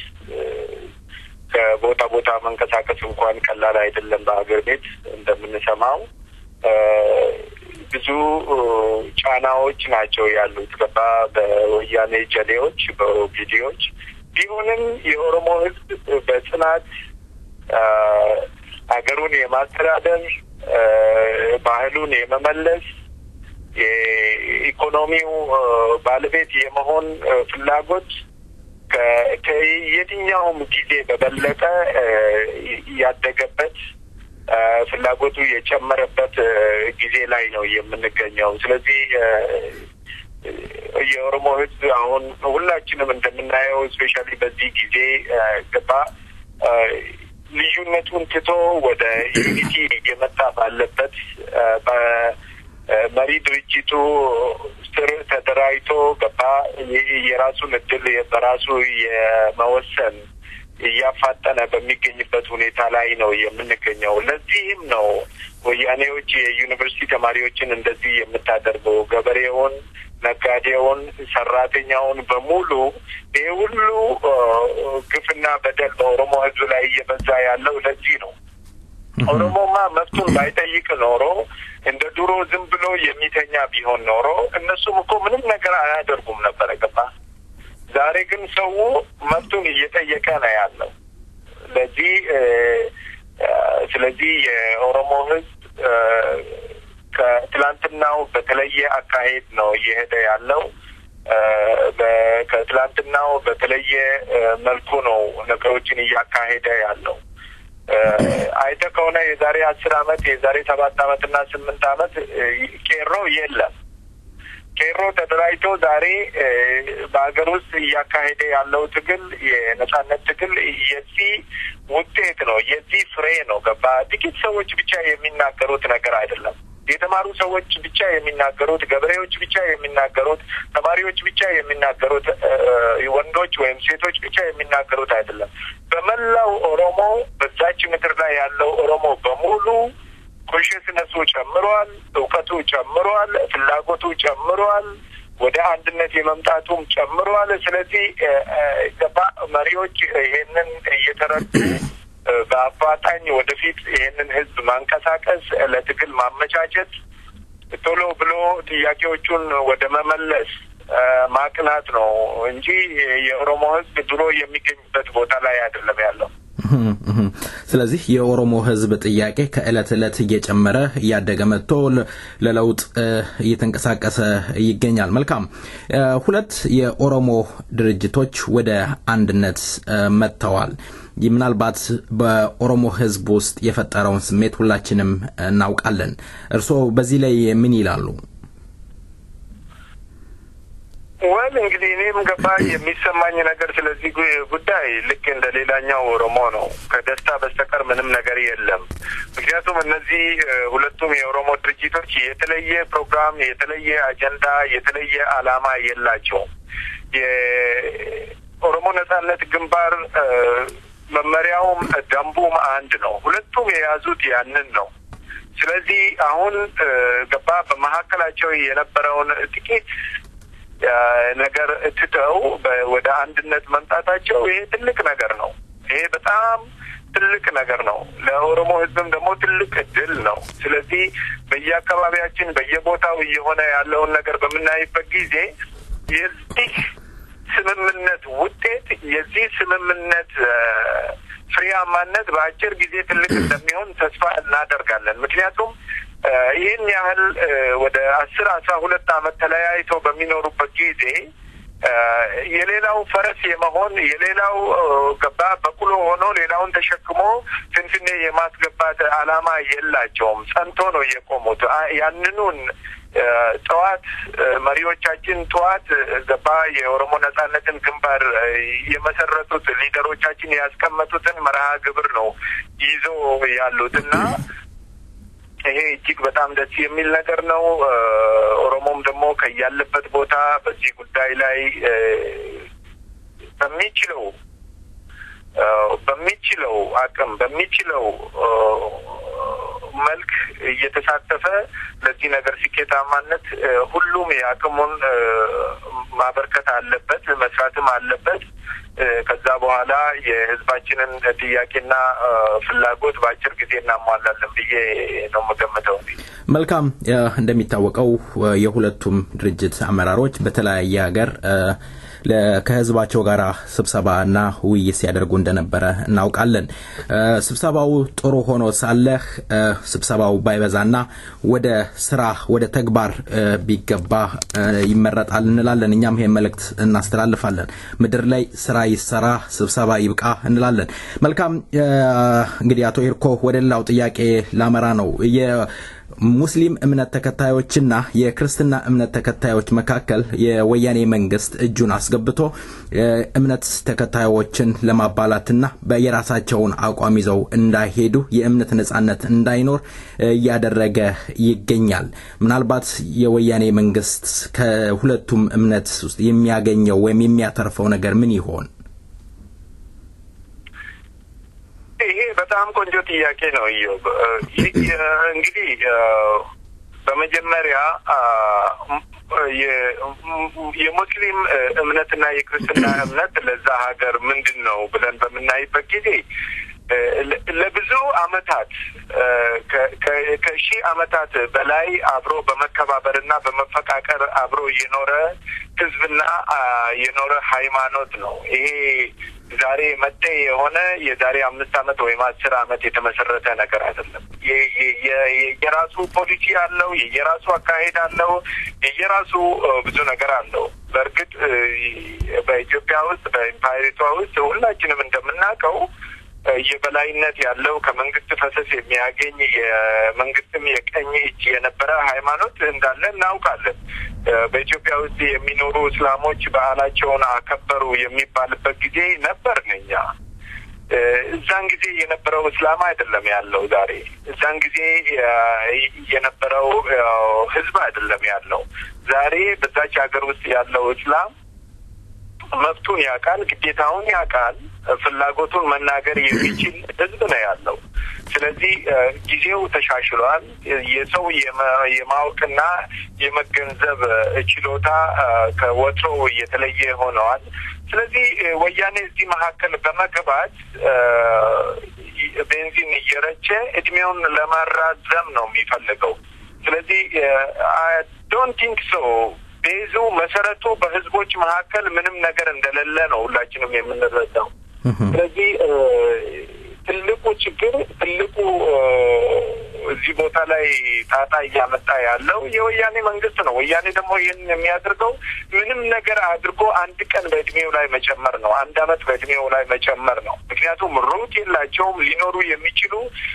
ከቦታ ቦታ መንቀሳቀስ እንኳን ቀላል አይደለም። በአገር ቤት እንደምንሰማው ብዙ ጫናዎች ናቸው ያሉት። ገባ በወያኔ ጀሌዎች በቪዲዮዎች ቢሆንም የኦሮሞ ህዝብ በጽናት አገሩን የማስተዳደር ባህሉን የመመለስ የኢኮኖሚው ባለቤት የመሆን ፍላጎት ከየትኛውም ጊዜ በበለጠ ያደገበት ፍላጎቱ የጨመረበት ጊዜ ላይ ነው የምንገኘው። ስለዚህ የኦሮሞ ህዝብ አሁን ሁላችንም እንደምናየው ስፔሻሊ በዚህ ጊዜ ገባ ልዩነቱን ትቶ ወደ ዩኒቲ የመጣ ባለበት በመሪ ድርጅቱ ስር ተደራጅቶ ገባ የራሱን እድል በራሱ የመወሰን እያፋጠነ በሚገኝበት ሁኔታ ላይ ነው የምንገኘው። ለዚህም ነው ወያኔዎች የዩኒቨርሲቲ ተማሪዎችን እንደዚህ የምታደርገው ገበሬውን ነጋዴውን ሰራተኛውን በሙሉ ይሄ ሁሉ ግፍና በደል በኦሮሞ ህዝብ ላይ እየበዛ ያለው ለዚህ ነው። ኦሮሞማ መብቱን ባይጠይቅ ኖሮ እንደ ድሮ ዝም ብሎ የሚተኛ ቢሆን ኖሮ እነሱም እኮ ምንም ነገር አያደርጉም ነበር። ገባ ዛሬ ግን ሰው መብቱን እየጠየቀ ነው ያለው። ለዚህ ስለዚህ የኦሮሞ ህዝብ ከትላንትናው በተለየ አካሄድ ነው እየሄደ ያለው። ከትላንትናው በተለየ መልኩ ነው ነገሮችን እያካሄደ ያለው። አይተ ከሆነ የዛሬ አስር አመት የዛሬ ሰባት አመትና ስምንት አመት ቄሮ የለም። ቄሮ ተደራጅቶ ዛሬ በሀገር ውስጥ እያካሄደ ያለው ትግል የነጻነት ትግል የዚህ ውጤት ነው፣ የዚህ ፍሬ ነው። ገባ ጥቂት ሰዎች ብቻ የሚናገሩት ነገር አይደለም። የተማሩ ሰዎች ብቻ የሚናገሩት፣ ገበሬዎች ብቻ የሚናገሩት፣ ተማሪዎች ብቻ የሚናገሩት፣ ወንዶች ወይም ሴቶች ብቻ የሚናገሩት አይደለም። በመላው ኦሮሞ በዛች ምድር ላይ ያለው ኦሮሞ በሙሉ ኮንሽስነሱ ጨምሯል፣ እውቀቱ ጨምሯል፣ ፍላጎቱ ጨምሯል፣ ወደ አንድነት የመምጣቱም ጨምሯል። ስለዚህ ገባ መሪዎች ይሄንን እየተረዱ በአፋጣኝ ወደፊት ይሄንን ህዝብ ማንቀሳቀስ ለትግል ማመቻቸት ቶሎ ብሎ ጥያቄዎቹን ወደ መመለስ ማቅናት ነው እንጂ የኦሮሞ ህዝብ ድሮ የሚገኝበት ቦታ ላይ አይደለም ያለው። ስለዚህ የኦሮሞ ህዝብ ጥያቄ ከእለት እለት እየጨመረ ያደገ መጥቶ ለለውጥ እየተንቀሳቀሰ ይገኛል። መልካም ሁለት የኦሮሞ ድርጅቶች ወደ አንድነት መጥተዋል። ምናልባት በኦሮሞ ህዝብ ውስጥ የፈጠረውን ስሜት ሁላችንም እናውቃለን። እርሶ በዚህ ላይ ምን ይላሉ? ወል እንግዲህ እኔም ገባ የሚሰማኝ ነገር ስለዚህ ጉዳይ ልክ እንደ ሌላኛው ኦሮሞ ነው። ከደስታ በስተቀር ምንም ነገር የለም። ምክንያቱም እነዚህ ሁለቱም የኦሮሞ ድርጅቶች የተለየ ፕሮግራም፣ የተለየ አጀንዳ፣ የተለየ አላማ የላቸውም። የኦሮሞ ነጻነት ግንባር መመሪያውም ደንቡም አንድ ነው። ሁለቱም የያዙት ያንን ነው። ስለዚህ አሁን ገባ በመካከላቸው የነበረውን ጥቂት ነገር ትተው ወደ አንድነት መምጣታቸው ይሄ ትልቅ ነገር ነው። ይሄ በጣም ትልቅ ነገር ነው። ለኦሮሞ ህዝብም ደግሞ ትልቅ ድል ነው። ስለዚህ በየአካባቢያችን በየቦታው እየሆነ ያለውን ነገር በመናይበት ጊዜ የዚህ ስምምነት ውጤት የዚህ ስምምነት ፍሬያማነት በአጭር ጊዜ ትልቅ እንደሚሆን ተስፋ እናደርጋለን። ምክንያቱም ይህን ያህል ወደ አስር አስራ ሁለት ዓመት ተለያይተው በሚኖሩበት ጊዜ የሌላው ፈረስ የመሆን የሌላው ገባ በቁሎ ሆኖ ሌላውን ተሸክሞ ፍንፍኔ የማስገባት ዓላማ የላቸውም። ጸንቶ ነው የቆሙት። ያንኑን ጠዋት መሪዎቻችን ጠዋት ገባ የኦሮሞ ነጻነትን ግንባር የመሰረቱት ሊደሮቻችን ያስቀመጡትን መርሃ ግብር ነው ይዞ ያሉትና ይሄ እጅግ በጣም ደስ የሚል ነገር ነው። ኦሮሞም ደግሞ ከያለበት ቦታ በዚህ ጉዳይ ላይ በሚችለው በሚችለው አቅም በሚችለው መልክ እየተሳተፈ ለዚህ ነገር ስኬታማነት ሁሉም ያቅሙን ማበርከት አለበት፣ መስራትም አለበት። ከዛ በኋላ የህዝባችንን ጥያቄና ፍላጎት በአጭር ጊዜ እናሟላለን ብዬ ነው የምገምተው። መልካም። እንደሚታወቀው የሁለቱም ድርጅት አመራሮች በተለያየ ሀገር ከህዝባቸው ጋር ስብሰባና ውይይት ሲያደርጉ እንደነበረ እናውቃለን። ስብሰባው ጥሩ ሆኖ ሳለ ስብሰባው ባይበዛና ወደ ስራ ወደ ተግባር ቢገባ ይመረጣል እንላለን። እኛም ይሄን መልእክት እናስተላልፋለን። ምድር ላይ ስራ ይሰራ፣ ስብሰባ ይብቃ እንላለን። መልካም። እንግዲህ አቶ ኢርኮ ወደ ሌላው ጥያቄ ላመራ ነው። የሙስሊም እምነት ተከታዮችና የክርስትና እምነት ተከታዮች መካከል የወያኔ መንግስት እጁን አስገብቶ እምነት ተከታዮችን ለማባላትና በየራሳቸውን አቋም ይዘው እንዳይሄዱ የእምነት ነጻነት እንዳይኖር ያደረገ ይገኛል። ምናልባት የወያኔ መንግስት ከሁለቱም እምነት ውስጥ የሚያገኘው ወይም የሚያተርፈው ነገር ምን ይሆን? ይሄ በጣም ቆንጆ ጥያቄ ነው። ኢዮብ እንግዲህ በመጀመሪያ የሙስሊም እምነትና የክርስትና እምነት ለዛ ሀገር ምንድነው ብለን በመናይበት ጊዜ ለብዙ አመታት ከሺህ አመታት በላይ አብሮ በመከባበርና በመፈቃቀር አብሮ የኖረ ህዝብና የኖረ ሃይማኖት ነው። ይሄ ዛሬ መጤ የሆነ የዛሬ አምስት አመት ወይም አስር አመት የተመሰረተ ነገር አይደለም። የየራሱ ፖሊሲ አለው፣ የየራሱ አካሄድ አለው፣ የየራሱ ብዙ ነገር አለው። በእርግጥ በኢትዮጵያ ውስጥ በኢምፓየሪቷ ውስጥ ሁላችንም እንደምናውቀው የበላይነት ያለው ከመንግስት ፈሰስ የሚያገኝ የመንግስትም የቀኝ እጅ የነበረ ሃይማኖት እንዳለ እናውቃለን። በኢትዮጵያ ውስጥ የሚኖሩ እስላሞች በዓላቸውን አከበሩ የሚባልበት ጊዜ ነበር። ነኛ እዛን ጊዜ የነበረው እስላም አይደለም ያለው ዛሬ። እዛን ጊዜ የነበረው ህዝብ አይደለም ያለው ዛሬ። በዛች ሀገር ውስጥ ያለው እስላም መብቱን ያውቃል፣ ግዴታውን ያውቃል፣ ፍላጎቱን መናገር የሚችል ህዝብ ነው ያለው። ስለዚህ ጊዜው ተሻሽሏል። የሰው የማወቅና የመገንዘብ ችሎታ ከወትሮ የተለየ ሆነዋል። ስለዚህ ወያኔ እዚህ መካከል በመግባት ቤንዚን እየረጨ እድሜውን ለማራዘም ነው የሚፈልገው። ስለዚህ አይ ዶንት ቲንክ ሶ ቤዙ መሰረቱ በህዝቦች መካከል ምንም ነገር እንደሌለ ነው ሁላችንም የምንረዳው። ስለዚህ ትልቁ ችግር ትልቁ እዚህ ቦታ ላይ ጣጣ እያመጣ ያለው የወያኔ መንግስት ነው። ወያኔ ደግሞ ይህን የሚያደርገው ምንም ነገር አድርጎ አንድ ቀን በእድሜው ላይ መጨመር ነው፣ አንድ አመት በእድሜው ላይ መጨመር ነው። ምክንያቱም ሩት የላቸውም። ሊኖሩ የሚችሉ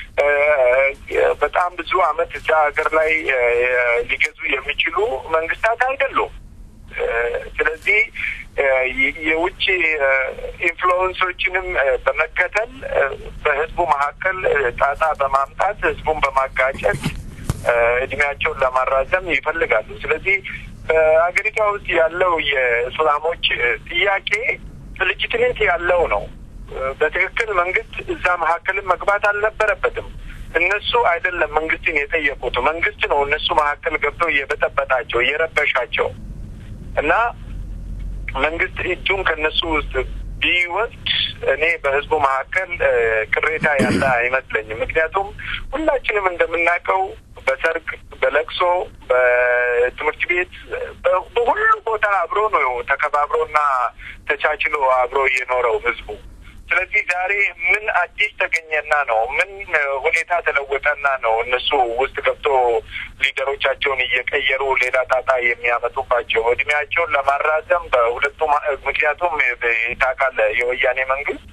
በጣም ብዙ አመት እዛ ሀገር ላይ ሊገዙ የሚችሉ መንግስታት አይደሉም። ስለዚህ የውጭ ኢንፍሉዌንሶችንም በመከተል በህዝቡ መካከል ጣጣ በማምጣት ህዝቡን በማጋጨት እድሜያቸውን ለማራዘም ይፈልጋሉ። ስለዚህ በአገሪቷ ውስጥ ያለው የእስላሞች ጥያቄ ሌጂቲሜት ያለው ነው። በትክክል መንግስት እዛ መካከልም መግባት አልነበረበትም። እነሱ አይደለም መንግስትን የጠየቁት፣ መንግስት ነው እነሱ መካከል ገብቶ የበጠበጣቸው የረበሻቸው። እና መንግስት እጁን ከነሱ ውስጥ ቢወስድ እኔ በህዝቡ መካከል ቅሬታ ያለ አይመስለኝም። ምክንያቱም ሁላችንም እንደምናውቀው በሰርግ በለቅሶ በትምህርት ቤት በሁሉ ቦታ አብሮ ነው ተከባብሮና ተቻችሎ አብሮ የኖረው ህዝቡ። ስለዚህ ዛሬ ምን አዲስ ተገኘና ነው ምን ሁኔታ ተለወጠና ነው እነሱ ውስጥ ገብቶ ሊደሮቻቸውን እየቀየሩ ሌላ ጣጣ የሚያመጡባቸው? እድሜያቸውን ለማራዘም በሁለቱም ምክንያቱም ታካለ የወያኔ መንግስት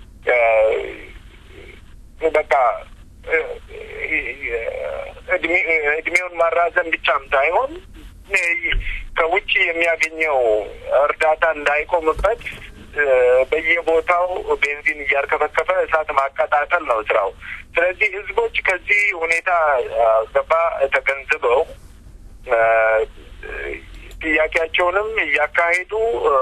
በቃ እድሜ እድሜውን ማራዘም ብቻም ሳይሆን ከውጪ የሚያገኘው እርዳታ እንዳይቆምበት በየቦታው ቤንዚን እያርከፈከፈ እሳት ማቀጣጠል ነው ስራው። ስለዚህ ህዝቦች ከዚህ ሁኔታ ገባ ተገንዝበው ጥያቄያቸውንም እያካሄዱ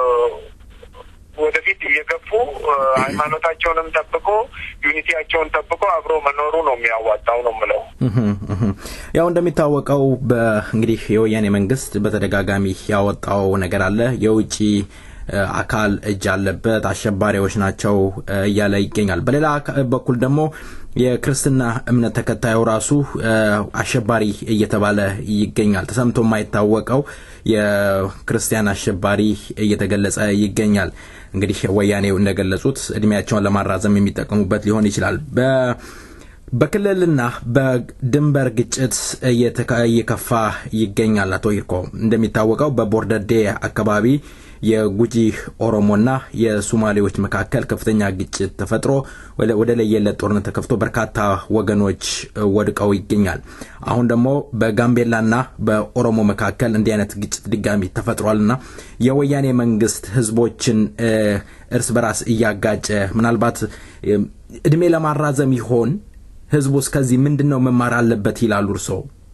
ወደፊት እየገፉ ሃይማኖታቸውንም ጠብቆ ዩኒቲያቸውን ጠብቆ አብሮ መኖሩ ነው የሚያዋጣው ነው ማለት ነው። ያው እንደሚታወቀው በእንግዲህ የወያኔ መንግስት በተደጋጋሚ ያወጣው ነገር አለ። የውጪ አካል እጅ አለበት አሸባሪዎች ናቸው እያለ ይገኛል። በሌላ በኩል ደግሞ የክርስትና እምነት ተከታዩ ራሱ አሸባሪ እየተባለ ይገኛል። ተሰምቶ የማይታወቀው የክርስቲያን አሸባሪ እየተገለጸ ይገኛል። እንግዲህ ወያኔው እንደገለጹት እድሜያቸውን ለማራዘም የሚጠቀሙበት ሊሆን ይችላል። በ በክልልና በድንበር ግጭት እየከፋ ይገኛል። አቶ ይርኮ እንደሚታወቀው በቦርደዴ አካባቢ የጉጂ ኦሮሞና የሶማሌዎች መካከል ከፍተኛ ግጭት ተፈጥሮ ወደ ለየለት ጦርነት ተከፍቶ በርካታ ወገኖች ወድቀው ይገኛል። አሁን ደግሞ በጋምቤላና በኦሮሞ መካከል እንዲህ አይነት ግጭት ድጋሚ ተፈጥሯልና የወያኔ መንግስት ህዝቦችን እርስ በራስ እያጋጨ ምናልባት እድሜ ለማራዘም ይሆን? ህዝቡስ ከዚህ ምንድነው መማር አለበት ይላሉ እርሶ?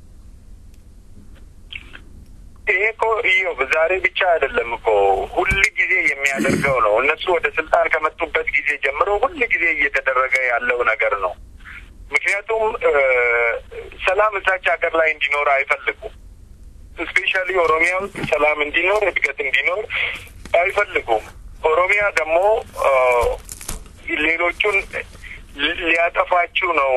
ይሄኮ ይሄው በዛሬ ብቻ አይደለም እኮ ሁሉ ጊዜ የሚያደርገው ነው። እነሱ ወደ ስልጣን ከመጡበት ጊዜ ጀምሮ ሁሉ ጊዜ እየተደረገ ያለው ነገር ነው። ምክንያቱም ሰላም እዛች ሀገር ላይ እንዲኖር አይፈልጉም። ስፔሻሊ ኦሮሚያ ውስጥ ሰላም እንዲኖር እድገት እንዲኖር አይፈልጉም። ኦሮሚያ ደግሞ ሌሎቹን ሊያጠፋችሁ ነው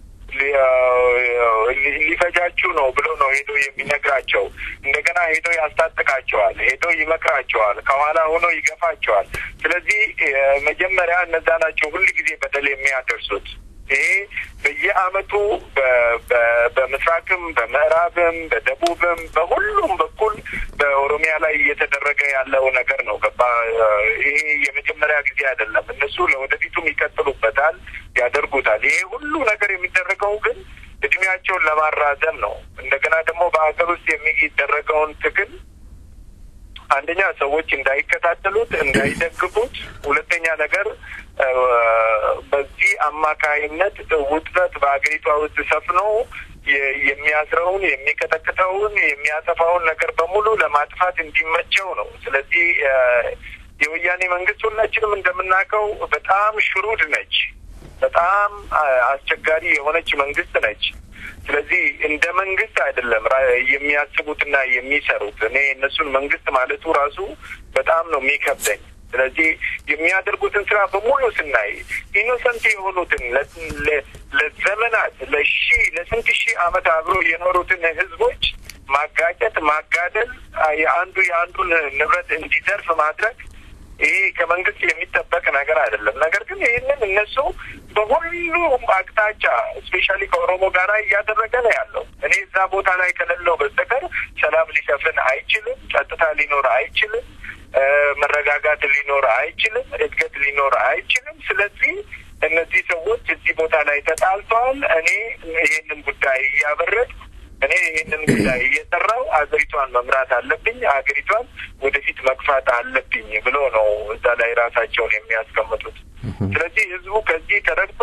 ሊፈጃችሁ ነው ብሎ ነው ሄዶ የሚነግራቸው። እንደገና ሄዶ ያስታጥቃቸዋል፣ ሄዶ ይመክራቸዋል፣ ከኋላ ሆኖ ይገፋቸዋል። ስለዚህ መጀመሪያ እነዛ ናቸው ሁሉ ጊዜ በደል የሚያደርሱት። ይሄ በየአመቱ በምስራቅም በምዕራብም በደቡብም በሁሉም በኩል በኦሮሚያ ላይ እየተደረገ ያለው ነገር ነው። ገባ? ይሄ የመጀመሪያ ጊዜ አይደለም። እነሱ ለወደፊቱም ይቀጥሉበታል፣ ያደርጉታል። ይሄ ሁሉ ነገር የሚደረገው ግን እድሜያቸውን ለማራዘም ነው። እንደገና ደግሞ በአገር ውስጥ የሚደረገውን ትግል አንደኛ ሰዎች እንዳይከታተሉት እንዳይደግፉት፣ ሁለተኛ ነገር በዚህ አማካይነት ውጥረት በአገሪቷ ውስጥ ሰፍኖ የሚያስረውን የሚከተክተውን የሚያጠፋውን ነገር በሙሉ ለማጥፋት እንዲመቸው ነው። ስለዚህ የወያኔ መንግስት ሁላችንም እንደምናውቀው በጣም ሽሩድ ነች፣ በጣም አስቸጋሪ የሆነች መንግስት ነች። ስለዚህ እንደ መንግስት አይደለም የሚያስቡትና የሚሰሩት። እኔ እነሱን መንግስት ማለቱ ራሱ በጣም ነው የሚከብደኝ። ስለዚህ የሚያደርጉትን ስራ በሙሉ ስናይ ኢኖሰንት የሆኑትን ለዘመናት ለሺ ለስንት ሺህ አመት አብሮ የኖሩትን ህዝቦች ማጋጨት፣ ማጋደል፣ የአንዱ የአንዱን ንብረት እንዲዘርፍ ማድረግ ይሄ ከመንግስት የሚጠበቅ ነገር አይደለም። ነገር ግን ይህንን እነሱ በሁሉ አቅጣጫ ስፔሻሊ ከኦሮሞ ጋር እያደረገ ነው ያለው። እኔ እዛ ቦታ ላይ ከሌለው በስተቀር ሰላም ሊሰፍን አይችልም፣ ጸጥታ ሊኖር አይችልም፣ መረጋጋት ሊኖር አይችልም፣ እድገት ሊኖር አይችልም። ስለዚህ እነዚህ ሰዎች እዚህ ቦታ ላይ ተጣልተዋል። እኔ ይህንን ጉዳይ እያበረድ እኔ ይህንን ጉዳይ እየሰራው አገሪቷን መምራት አለብኝ፣ አገሪቷን ወደፊት መግፋት አለብኝ ብሎ ነው እዛ ላይ ራሳቸውን የሚያስቀምጡት። ስለዚህ ህዝቡ ከዚህ ተረድቶ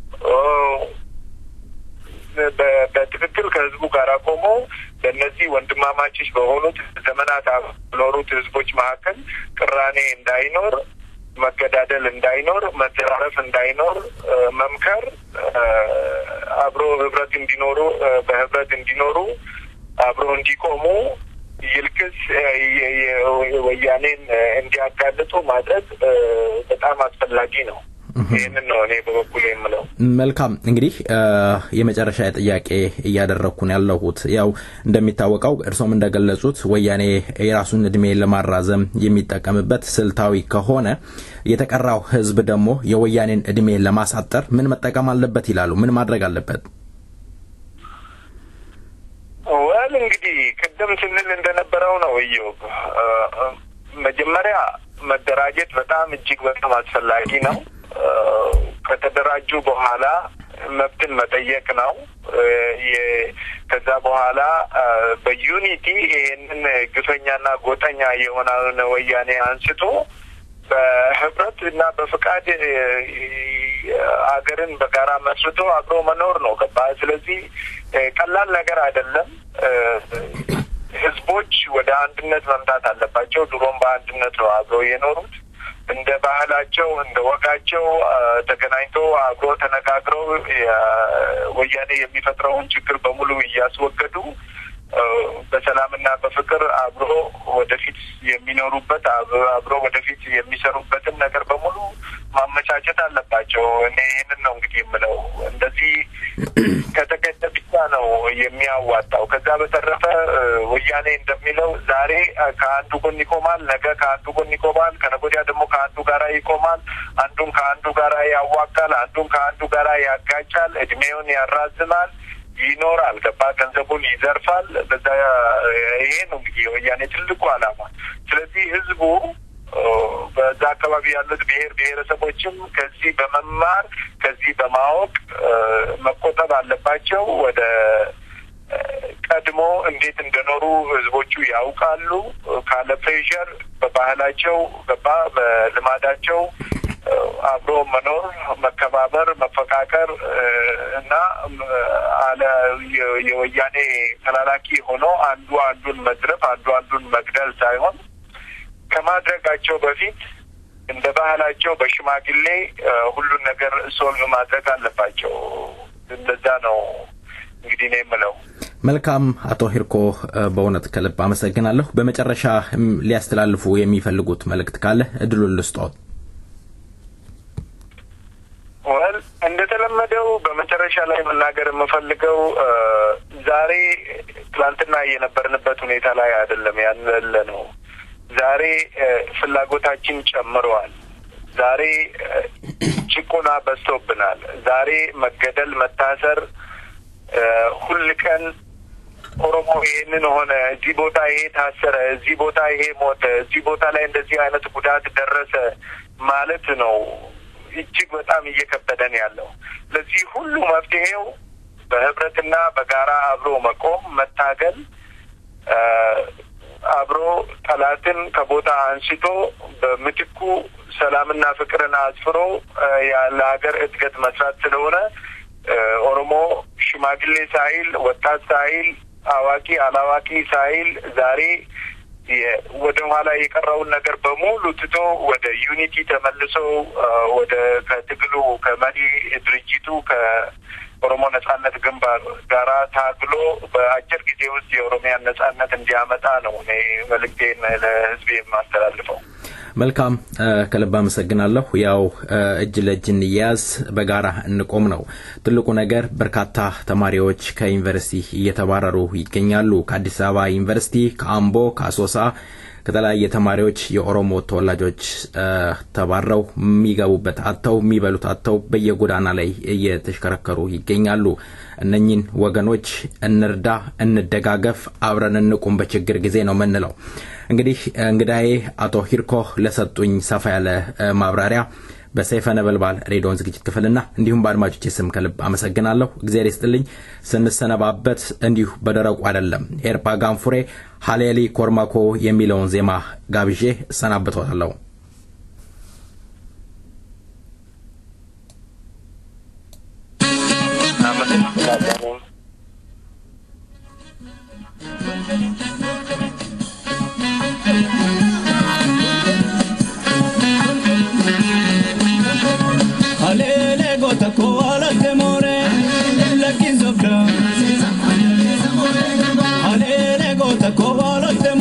በትክክል ከህዝቡ ጋር ቆሞ በእነዚህ ወንድማማቾች በሆኑት ዘመናት በኖሩት ህዝቦች መካከል ቅራኔ እንዳይኖር፣ መገዳደል እንዳይኖር፣ መተራረፍ እንዳይኖር መምከር፣ አብሮ ህብረት እንዲኖሩ በህብረት እንዲኖሩ አብሮ እንዲቆሙ ይልክስ ወያኔን እንዲያጋልጡ ማድረግ በጣም አስፈላጊ ነው። ይሄንን ነው እኔ በበኩሌ የምለው። መልካም እንግዲህ የመጨረሻ ጥያቄ እያደረኩን ያለሁት ያው እንደሚታወቀው እርሶም እንደገለጹት ወያኔ የራሱን እድሜ ለማራዘም የሚጠቀምበት ስልታዊ ከሆነ የተቀራው ህዝብ ደግሞ የወያኔን እድሜ ለማሳጠር ምን መጠቀም አለበት ይላሉ? ምን ማድረግ አለበት? ወል እንግዲህ ቀደም ስንል እንደነበረው ነው እዮብ መጀመሪያ መደራጀት በጣም እጅግ በጣም አስፈላጊ ነው። ከተደራጁ በኋላ መብትን መጠየቅ ነው። ከዛ በኋላ በዩኒቲ ይሄንን ግፈኛና ጎጠኛ የሆነውን ወያኔ አንስቶ በህብረት እና በፍቃድ አገርን በጋራ መስርቶ አብሮ መኖር ነው ገባ። ስለዚህ ቀላል ነገር አይደለም። ህዝቦች ወደ አንድነት መምጣት አለባቸው። ድሮም በአንድነት ነው አብሮ የኖሩት። እንደ ባህላቸው እንደ ወጋቸው ተገናኝቶ አብሮ ተነጋግረው ወያኔ የሚፈጥረውን ችግር በሙሉ እያስወገዱ በሰላምና በፍቅር አብሮ ወደፊት የሚኖሩበት አብሮ ወደፊት የሚሰሩበትን ነገር በሙሉ ማመቻቸት አለባቸው። እኔ ይሄንን ነው እንግዲህ የምለው። እንደዚህ ከተገኘ ብቻ ነው የሚያዋጣው። ከዛ በተረፈ ወያኔ እንደሚለው ዛሬ ከአንዱ ጎን ይቆማል፣ ነገ ከአንዱ ጎን ይቆማል፣ ከነገ ወዲያ ደግሞ ከአንዱ ጋራ ይቆማል፣ አንዱን ከአንዱ ጋራ ያዋጋል፣ አንዱን ከአንዱ ጋራ ያጋጫል፣ እድሜውን ያራዝማል፣ ይኖራል ገባ፣ ገንዘቡን ይዘርፋል። በዛ ይሄ ነው እንግዲህ ወያኔ ትልቁ ዓላማ። ስለዚህ ህዝቡ በዛ አካባቢ ያሉት ብሔር ብሔረሰቦችም ከዚህ በመማር ከዚህ በማወቅ መቆጠብ አለባቸው። ወደ ቀድሞ እንዴት እንደኖሩ ህዝቦቹ ያውቃሉ። ካለ ፕሬሸር በባህላቸው ገባ በልማዳቸው አብሮ መኖር፣ መከባበር፣ መፈቃቀር እና አለ የወያኔ ተላላኪ ሆኖ አንዱ አንዱን መድረፍ አንዱ አንዱን መግደል ሳይሆን ከማድረጋቸው በፊት እንደ ባህላቸው በሽማግሌ ሁሉን ነገር ሶልቭ ማድረግ አለባቸው። እንደዛ ነው እንግዲህ ነው የምለው። መልካም አቶ ሂርኮ በእውነት ከልብ አመሰግናለሁ። በመጨረሻ ሊያስተላልፉ የሚፈልጉት መልእክት ካለ እድሉን ልስጥዎት። ወል እንደተለመደው በመጨረሻ ላይ መናገር የምፈልገው ዛሬ ትላንትና የነበርንበት ሁኔታ ላይ አይደለም ያለ ነው። ዛሬ ፍላጎታችን ጨምሯል። ዛሬ ጭቆና በዝቶብናል። ዛሬ መገደል፣ መታሰር ሁሉ ቀን ኦሮሞ ይሄንን ሆነ፣ እዚህ ቦታ ይሄ ታሰረ፣ እዚህ ቦታ ይሄ ሞተ፣ እዚህ ቦታ ላይ እንደዚህ አይነት ጉዳት ደረሰ ማለት ነው እጅግ በጣም እየከበደን ያለው። ለዚህ ሁሉ መፍትሄው በህብረትና በጋራ አብሮ መቆም፣ መታገል፣ አብሮ ጠላትን ከቦታ አንስቶ በምትኩ ሰላምና ፍቅርን አስፍሮ ያለ ሀገር እድገት መስራት ስለሆነ ኦሮሞ ሽማግሌ ሳይል ወጣት ሳይል አዋቂ አላዋቂ ሳይል ዛሬ ወደ ኋላ የቀረውን ነገር በሙሉ ትቶ ወደ ዩኒቲ ተመልሶ ወደ ከትግሉ ከመሪ ድርጅቱ ከኦሮሞ ነጻነት ግንባር ጋራ ታግሎ በአጭር ጊዜ ውስጥ የኦሮሚያን ነጻነት እንዲያመጣ ነው እኔ መልእክቴን ለህዝብ የማስተላልፈው። መልካም ከልብ አመሰግናለሁ። ያው እጅ ለእጅ እንያዝ በጋራ እንቆም ነው ትልቁ ነገር። በርካታ ተማሪዎች ከዩኒቨርሲቲ እየተባረሩ ይገኛሉ። ከአዲስ አበባ ዩኒቨርሲቲ፣ ከአምቦ፣ ከአሶሳ ከተለያየ ተማሪዎች የኦሮሞ ተወላጆች ተባረው የሚገቡበት አጥተው የሚበሉት አጥተው በየጎዳና ላይ እየተሽከረከሩ ይገኛሉ። እነኚህን ወገኖች እንርዳ፣ እንደጋገፍ፣ አብረን እንቁም በችግር ጊዜ ነው ምንለው። እንግዲህ እንግዳዬ አቶ ሂርኮ ለሰጡኝ ሰፋ ያለ ማብራሪያ በሰይፈ ነበልባል ሬዲዮን ዝግጅት ክፍልና እንዲሁም በአድማጮች ስም ከልብ አመሰግናለሁ። እግዚአብሔር ይስጥልኝ። ስንሰነባበት እንዲሁ በደረቁ አይደለም። ኤርፓ ጋንፉሬ ሃሌሊ ኮርማኮ የሚለውን ዜማ ጋብዤ ሰናብቶታለሁ። Alele gota koala te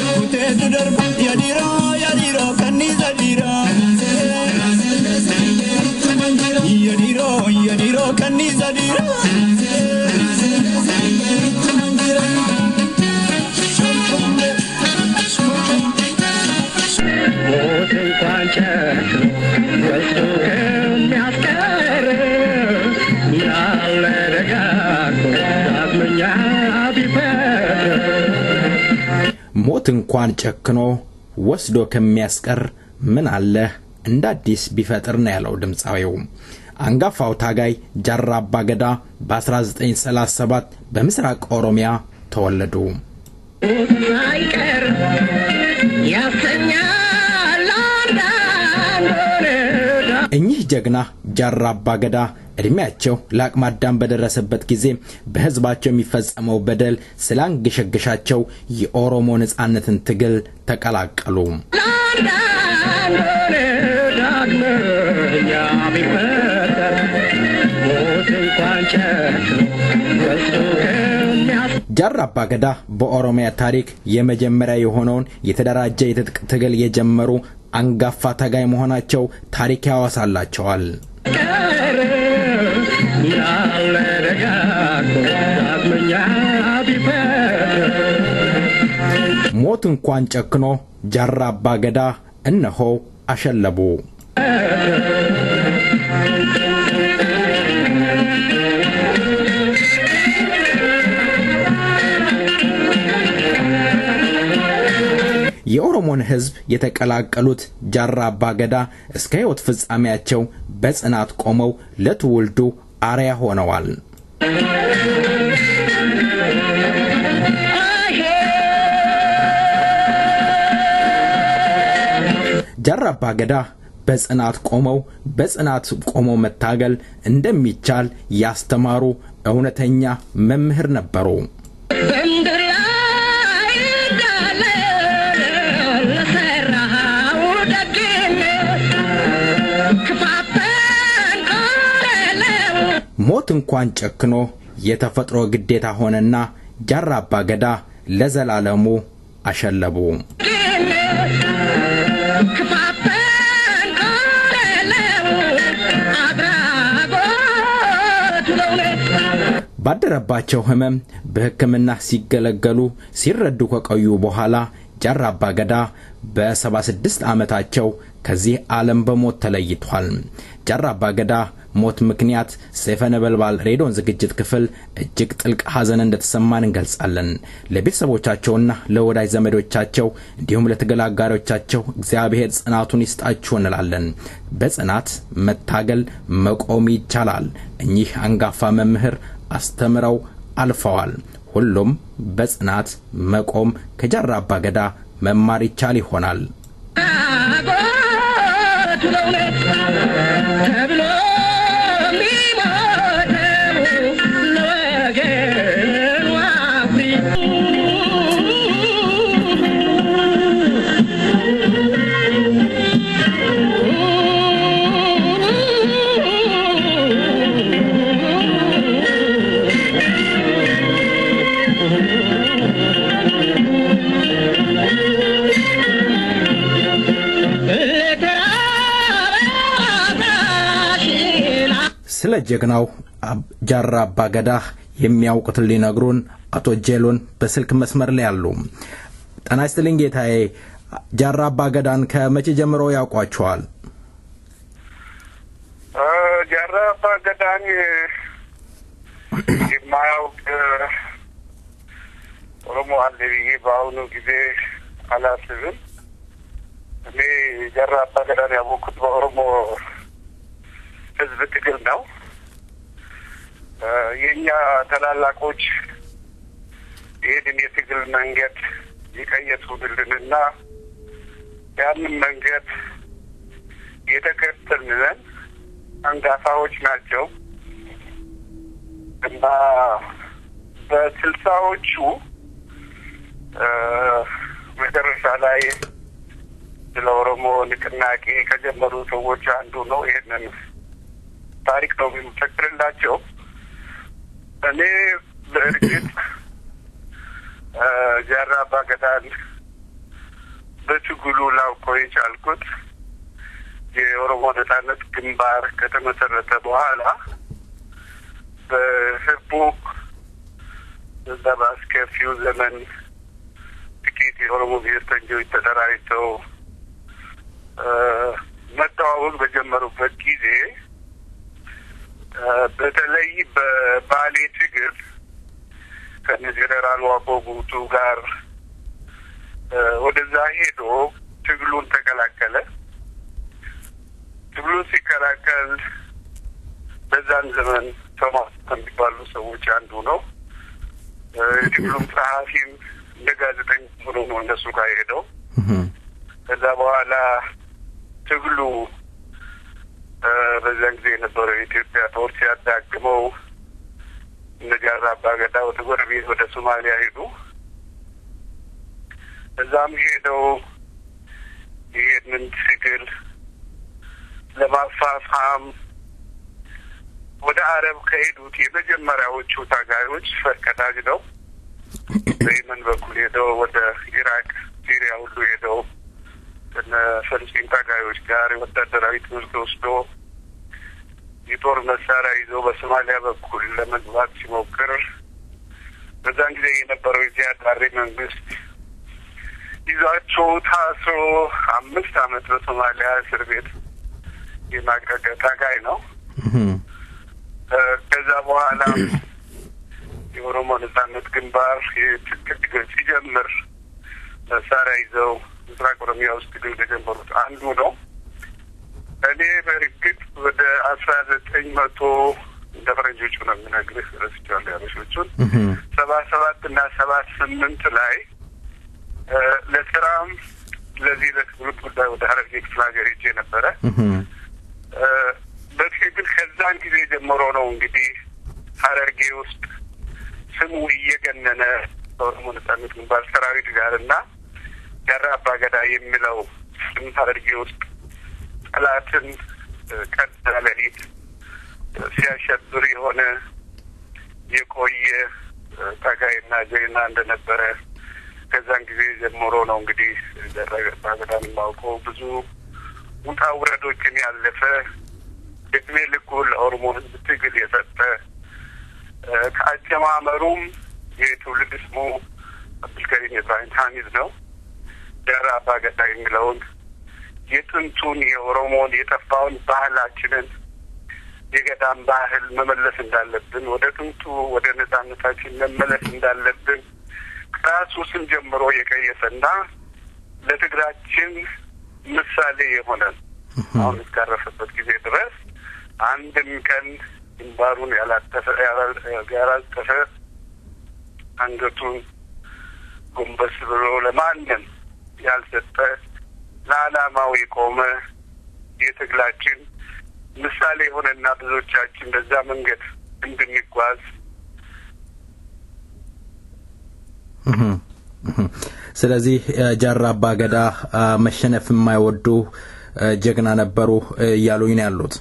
kuteetu darba yadiroo yadiroo kanniisa dhiiraa yadiroo yadiroo kanniisa dhiiraa Moten kwanchak wasto kemiaskar yalle regako dadmenya biper Moten kwanchak no wasdo kemiaskar ምን አለ እንደ አዲስ ቢፈጥር ነው ያለው ድምጻዊው አንጋፋው ታጋይ ጃራ አባገዳ በ1937 በምስራቅ ኦሮሚያ ተወለዱ አይቀር ያሰኛል እኚህ ጀግና ጃራ አባገዳ እድሜያቸው ለአቅመ አዳም በደረሰበት ጊዜ በህዝባቸው የሚፈጸመው በደል ስላንገሸገሻቸው የኦሮሞ ነጻነትን ትግል ተቀላቀሉ ጃራ አባገዳ በኦሮሚያ ታሪክ የመጀመሪያ የሆነውን የተደራጀ የትጥቅ ትግል የጀመሩ አንጋፋ ታጋይ መሆናቸው ታሪክ ያወሳላቸዋል ሞት እንኳን ጨክኖ ጃራ አባገዳ እነሆ አሸለቡ የኦሮሞን ህዝብ የተቀላቀሉት ጃራ አባገዳ እስከ ህይወት ፍጻሜያቸው በጽናት ቆመው ለትውልዱ አርአያ ሆነዋል ጃራ አባገዳ በጽናት ቆመው በጽናት ቆመው መታገል እንደሚቻል ያስተማሩ እውነተኛ መምህር ነበሩ ሞት እንኳን ጨክኖ የተፈጥሮ ግዴታ ሆነና ጃራ አባገዳ ለዘላለሙ አሸለቡ ባደረባቸው ህመም በህክምና ሲገለገሉ ሲረዱ ከቆዩ በኋላ ጃራ አባገዳ በ76 ዓመታቸው ከዚህ ዓለም በሞት ተለይቷል ጃራ አባገዳ ሞት ምክንያት ሰይፈ ነበልባል ሬዲዮን ዝግጅት ክፍል እጅግ ጥልቅ ሐዘን እንደተሰማን እንገልጻለን ለቤተሰቦቻቸውና ለወዳጅ ዘመዶቻቸው እንዲሁም ለተገላጋሪዎቻቸው እግዚአብሔር ጽናቱን ይስጣችሁ እንላለን በጽናት መታገል መቆም ይቻላል እኚህ አንጋፋ መምህር አስተምረው አልፈዋል ሁሉም በጽናት መቆም ከጃራ አባገዳ መማር ይቻል ይሆናል ስለ ጀግናው ጃራ አባገዳ የሚያውቁት ሊነግሩን አቶ ጄሎን በስልክ መስመር ላይ ያሉ ጤና ይስጥልኝ ጌታዬ ጃራ አባገዳን ከመቼ ጀምሮ ያውቋቸዋል ጃራ አባገዳን የማያውቅ ኦሮሞ አለ ብዬ በአሁኑ ጊዜ አላስብም እኔ ጃራ አባገዳን ያወቅኩት በኦሮሞ ህዝብ ትግል ነው የኛ ተላላቆች ይሄን የትግል መንገድ ይቀየሱልንና ያንን መንገድ የተከተልን አንጋፋዎች ናቸው እና በስልሳዎቹ መጨረሻ ላይ ለኦሮሞ ንቅናቄ ከጀመሩ ሰዎች አንዱ ነው ይሄንን ታሪክ ነው የሚመሰክርላቸው እኔ በእርግጥ ጃራ አባገዳን በትግሉ ላውቀው የቻልኩት የኦሮሞ ነጻነት ግንባር ከተመሰረተ በኋላ በህቡ በአስከፊው ዘመን ጥቂት የኦሮሞ ብሔርተኞች ተደራጅተው መተዋወቅ በጀመሩበት ጊዜ በተለይ በባሌ ትግል ከጀነራል ዋቆ ጉቱ ጋር ወደዛ ሄዶ ትግሉን ተቀላቀለ። ትግሉን ሲቀላቀል በዛን ዘመን ቶማስ ከሚባሉ ሰዎች አንዱ ነው። ትግሉም ጸሐፊም እንደ ጋዜጠኛ ሆኖ ነው እነሱ ጋር ሄደው ከዛ በኋላ ትግሉ በዛን ጊዜ የነበረው የኢትዮጵያ ጦር ሲያዳግመው እነጃራ አባገዳ ወደ ጎረቤት ወደ ሶማሊያ ሄዱ። እዛም ሄደው ይህንን ትግል ለማፋፋም ወደ አረብ ከሄዱት የመጀመሪያዎቹ ታጋዮች ፈርቀዳጅ ነው። በየመን በኩል ሄደው ወደ ኢራቅ፣ ሲሪያ ሁሉ ሄደው ከነ ፍልስጤም ታጋዮች ጋር ወታደራዊ ትምህርት ወስዶ የጦር መሳሪያ ይዞ በሶማሊያ በኩል ለመግባት ሲሞክር በዛን ጊዜ የነበረው የዚያድ ባሬ መንግስት ይዟቸው ታስሮ አምስት ዓመት በሶማሊያ እስር ቤት የማቀቀ ታጋይ ነው። ከዛ በኋላ የኦሮሞ ነጻነት ግንባር የትግል ሲጀምር መሳሪያ ይዘው ምስራቅ ኦሮሚያ ውስጥ ትግል ከጀመሩት አንዱ ነው። እኔ በእርግጥ ወደ አስራ ዘጠኝ መቶ እንደ ፈረንጆቹ ነው የምነግርህ፣ ረስቼዋለሁ ያበሾቹን ሰባ ሰባት እና ሰባ ስምንት ላይ ለስራም ለዚህ ለትምህርት ጉዳይ ወደ ሀረርጌ ክፍለ ሀገር ሄጄ ነበረ። በትክክል ከዛን ጊዜ ጀምሮ ነው እንግዲህ ሀረርጌ ውስጥ ስሙ እየገነነ ኦሮሞ ነጻነት ግንባር ሰራዊት ጋር እና ጃራ አባገዳ የሚለው ስም ሀረርጌ ውስጥ ጠላትን ቀዳ ለሊት ሲያሸብር የሆነ የቆየ ታጋይና ጀግና እንደነበረ ከዛን ጊዜ ጀምሮ ነው እንግዲህ ጃራ አባገዳን የማውቀው። ብዙ ውጣ ውረዶችን ያለፈ እድሜ ልኩ ለኦሮሞ ሕዝብ ትግል የሰጠ ከአጀማመሩም የትውልድ ስሙ አብዱልከሪም ኢብራሂም ሐሚድ ነው። ጃራ አባገዳ የሚለውን የጥንቱን የኦሮሞን የጠፋውን ባህላችንን የገዳም ባህል መመለስ እንዳለብን፣ ወደ ጥንቱ ወደ ነጻነታችን መመለስ እንዳለብን ከራሱ ስም ጀምሮ የቀየሰና ለትግራችን ምሳሌ የሆነ አሁን እስካረፈበት ጊዜ ድረስ አንድም ቀን ግንባሩን ያላጠፈ ያላጠፈ አንገቱን ጎንበስ ብሎ ለማንም ያልሰጠ ለዓላማው የቆመ የትግላችን ምሳሌ የሆነና ብዙዎቻችን በዛ መንገድ እንድንጓዝ ስለዚህ ጃራ አባገዳ መሸነፍ የማይወዱ ጀግና ነበሩ እያሉኝ ነው ያሉት።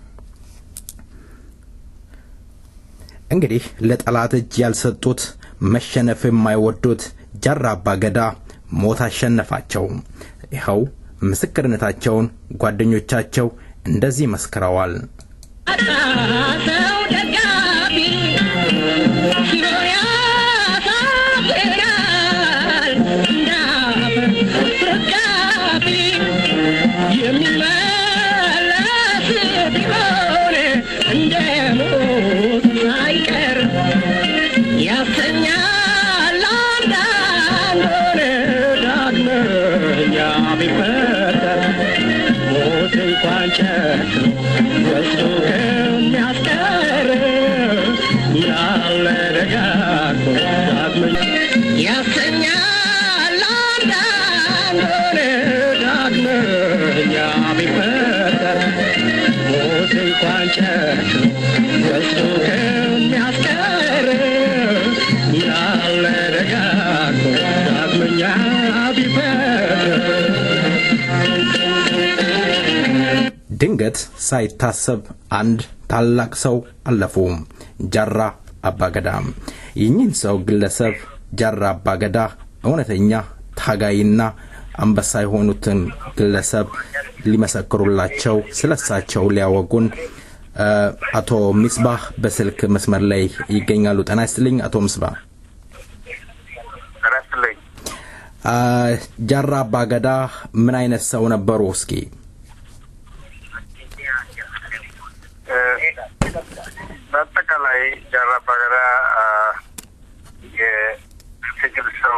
እንግዲህ ለጠላት እጅ ያልሰጡት መሸነፍ የማይወዱት ጃራ አባገዳ ሞት አሸነፋቸው። ይኸው ምስክርነታቸውን ጓደኞቻቸው እንደዚህ መስክረዋል። ድንገት ሳይታሰብ አንድ ታላቅ ሰው አለፉ። ጃራ አባገዳ። ይህንን ሰው ግለሰብ ጃራ አባገዳ እውነተኛ ታጋይና አንበሳ የሆኑትን ግለሰብ ሊመሰክሩላቸው ስለሳቸው ሊያወጉን አቶ ምስባህ በስልክ መስመር ላይ ይገኛሉ። ጤና ይስጥልኝ አቶ ምስባህ። ረስልኝ ጃራ አባገዳ ምን አይነት ሰው ነበሩ? እስኪ በአጠቃላይ ጃራ አባገዳ የትግል ሰው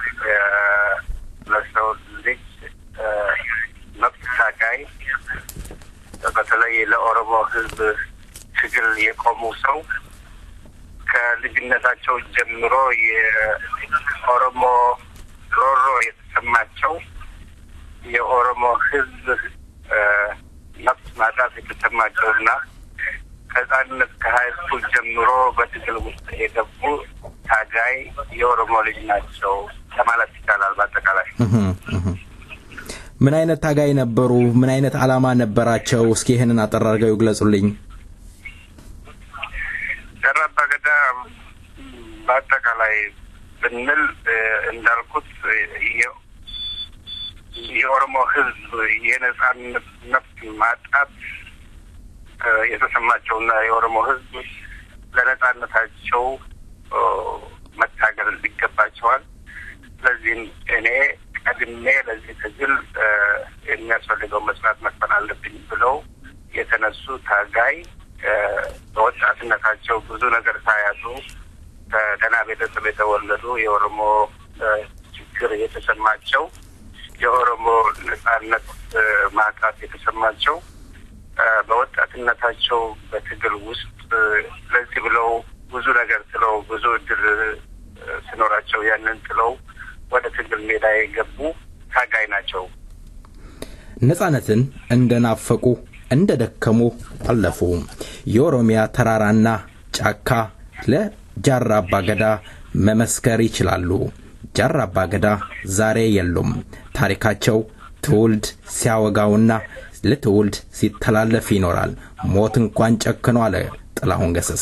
ለሰው ልጅ መብት ታጋይ በተለይ ለኦሮሞ ህዝብ ትግል የቆሙ ሰው ከልጅነታቸው ጀምሮ የኦሮሞ ሮሮ የተሰማቸው የኦሮሞ ህዝብ መብት ማጣት የተሰማቸውና ከዛነት ከሃይስኩል ጀምሮ በትግል ውስጥ የገቡ ታጋይ የኦሮሞ ልጅ ናቸው ለማለት ይቻላል። በአጠቃላይ ምን አይነት ታጋይ ነበሩ? ምን አይነት አላማ ነበራቸው? እስኪ ይሄንን አጠራርገው ይግለጹልኝ። ጃራ አባገዳ በአጠቃላይ ብንል እንዳልኩት የኦሮሞ ህዝብ የነጻነት መብት ማጣት የተሰማቸውና የኦሮሞ ህዝብ ለነጻነታቸው መታገል ይገባቸዋል። ስለዚህ እኔ ቀድሜ ለዚህ ትግል የሚያስፈልገው መስራት መክፈል አለብኝ ብለው የተነሱ ታጋይ በወጣትነታቸው ብዙ ነገር ሳያጡ ከደህና ቤተሰብ የተወለዱ የኦሮሞ ችግር የተሰማቸው የኦሮሞ ነጻነት ማጣት የተሰማቸው በወጣትነታቸው በትግል ውስጥ ለዚህ ብለው ብዙ ነገር ጥለው ብዙ እድል ሲኖራቸው ያንን ጥለው ወደ ትግል ሜዳ የገቡ ታጋይ ናቸው። ነጻነትን እንደናፈቁ እንደደከሙ አለፉ። የኦሮሚያ ተራራና ጫካ ለጃራ አባገዳ መመስከር ይችላሉ። ጃራ አባገዳ ዛሬ የሉም። ታሪካቸው ትውልድ ሲያወጋውና ለትውልድ ሲተላለፍ ይኖራል። ሞት እንኳን ጨክኖ አለ ጥላሁን ገሰሰ።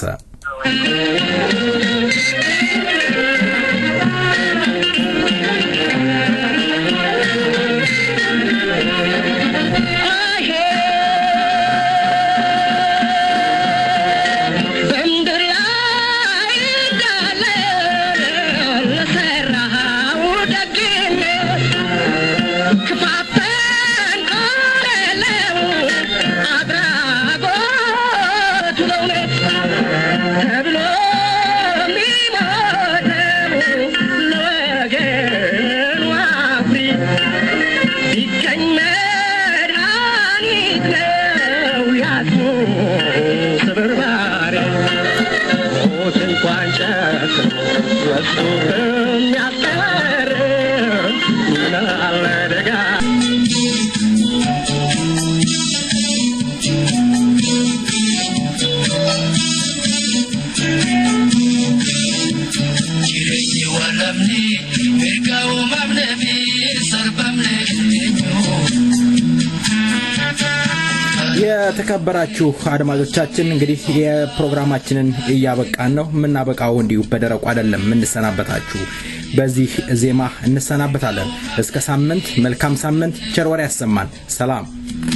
የተከበራችሁ አድማጮቻችን እንግዲህ የፕሮግራማችንን እያበቃን ነው። ምናበቃው እንዲሁ በደረቁ አይደለም እንሰናበታችሁ። በዚህ ዜማ እንሰናበታለን። እስከ ሳምንት መልካም ሳምንት ቸር ወሬ ያሰማን። ሰላም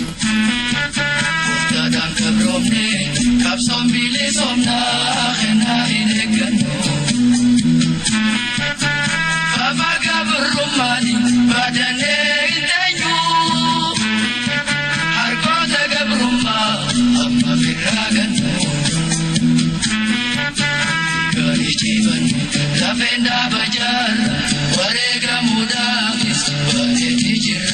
ዳዳን ከብሮምኔ ካብሶም ቢሌሶምና ኸና ይነገኑ ባባጋ ብሩማኒ ባደኔ ይተኙ አርቆ ተገብሩማ አማ ቢራገኑ ገሪጂበን ለፌንዳ በጃር ወሬ ገሙዳስ ወሬ ጅራ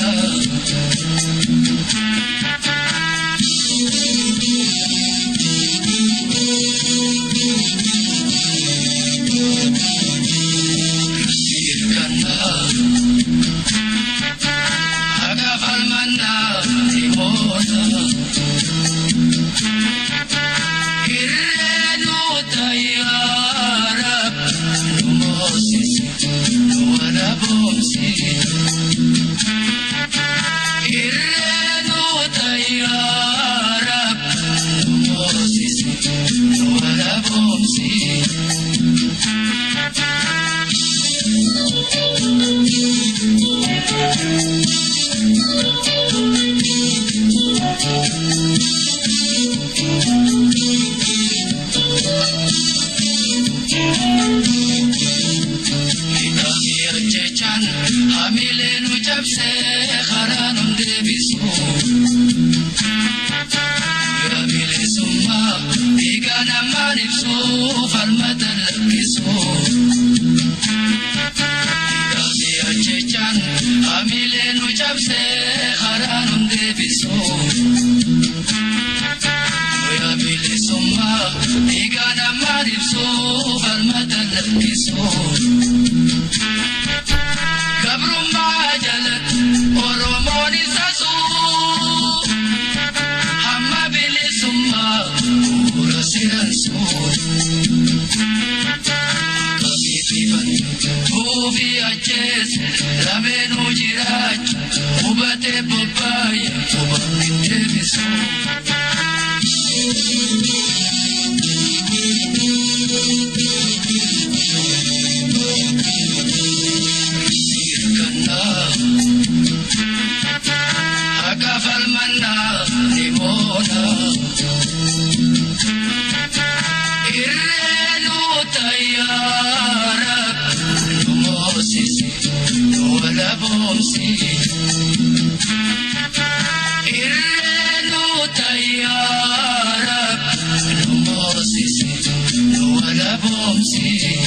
Here cabse haranum debiso Oya bile summa igana maripso falmatal kiso Kabrum majalat oromoni sasu Hamma bile summa urasiran su Uvi aches, lamenu jirach, ubate papaya, ubate teviso. Irkana, agafal manna, limona. Irrenu tayara. ولا بومسي إرنو تيارك نموسيسي ولا بومسي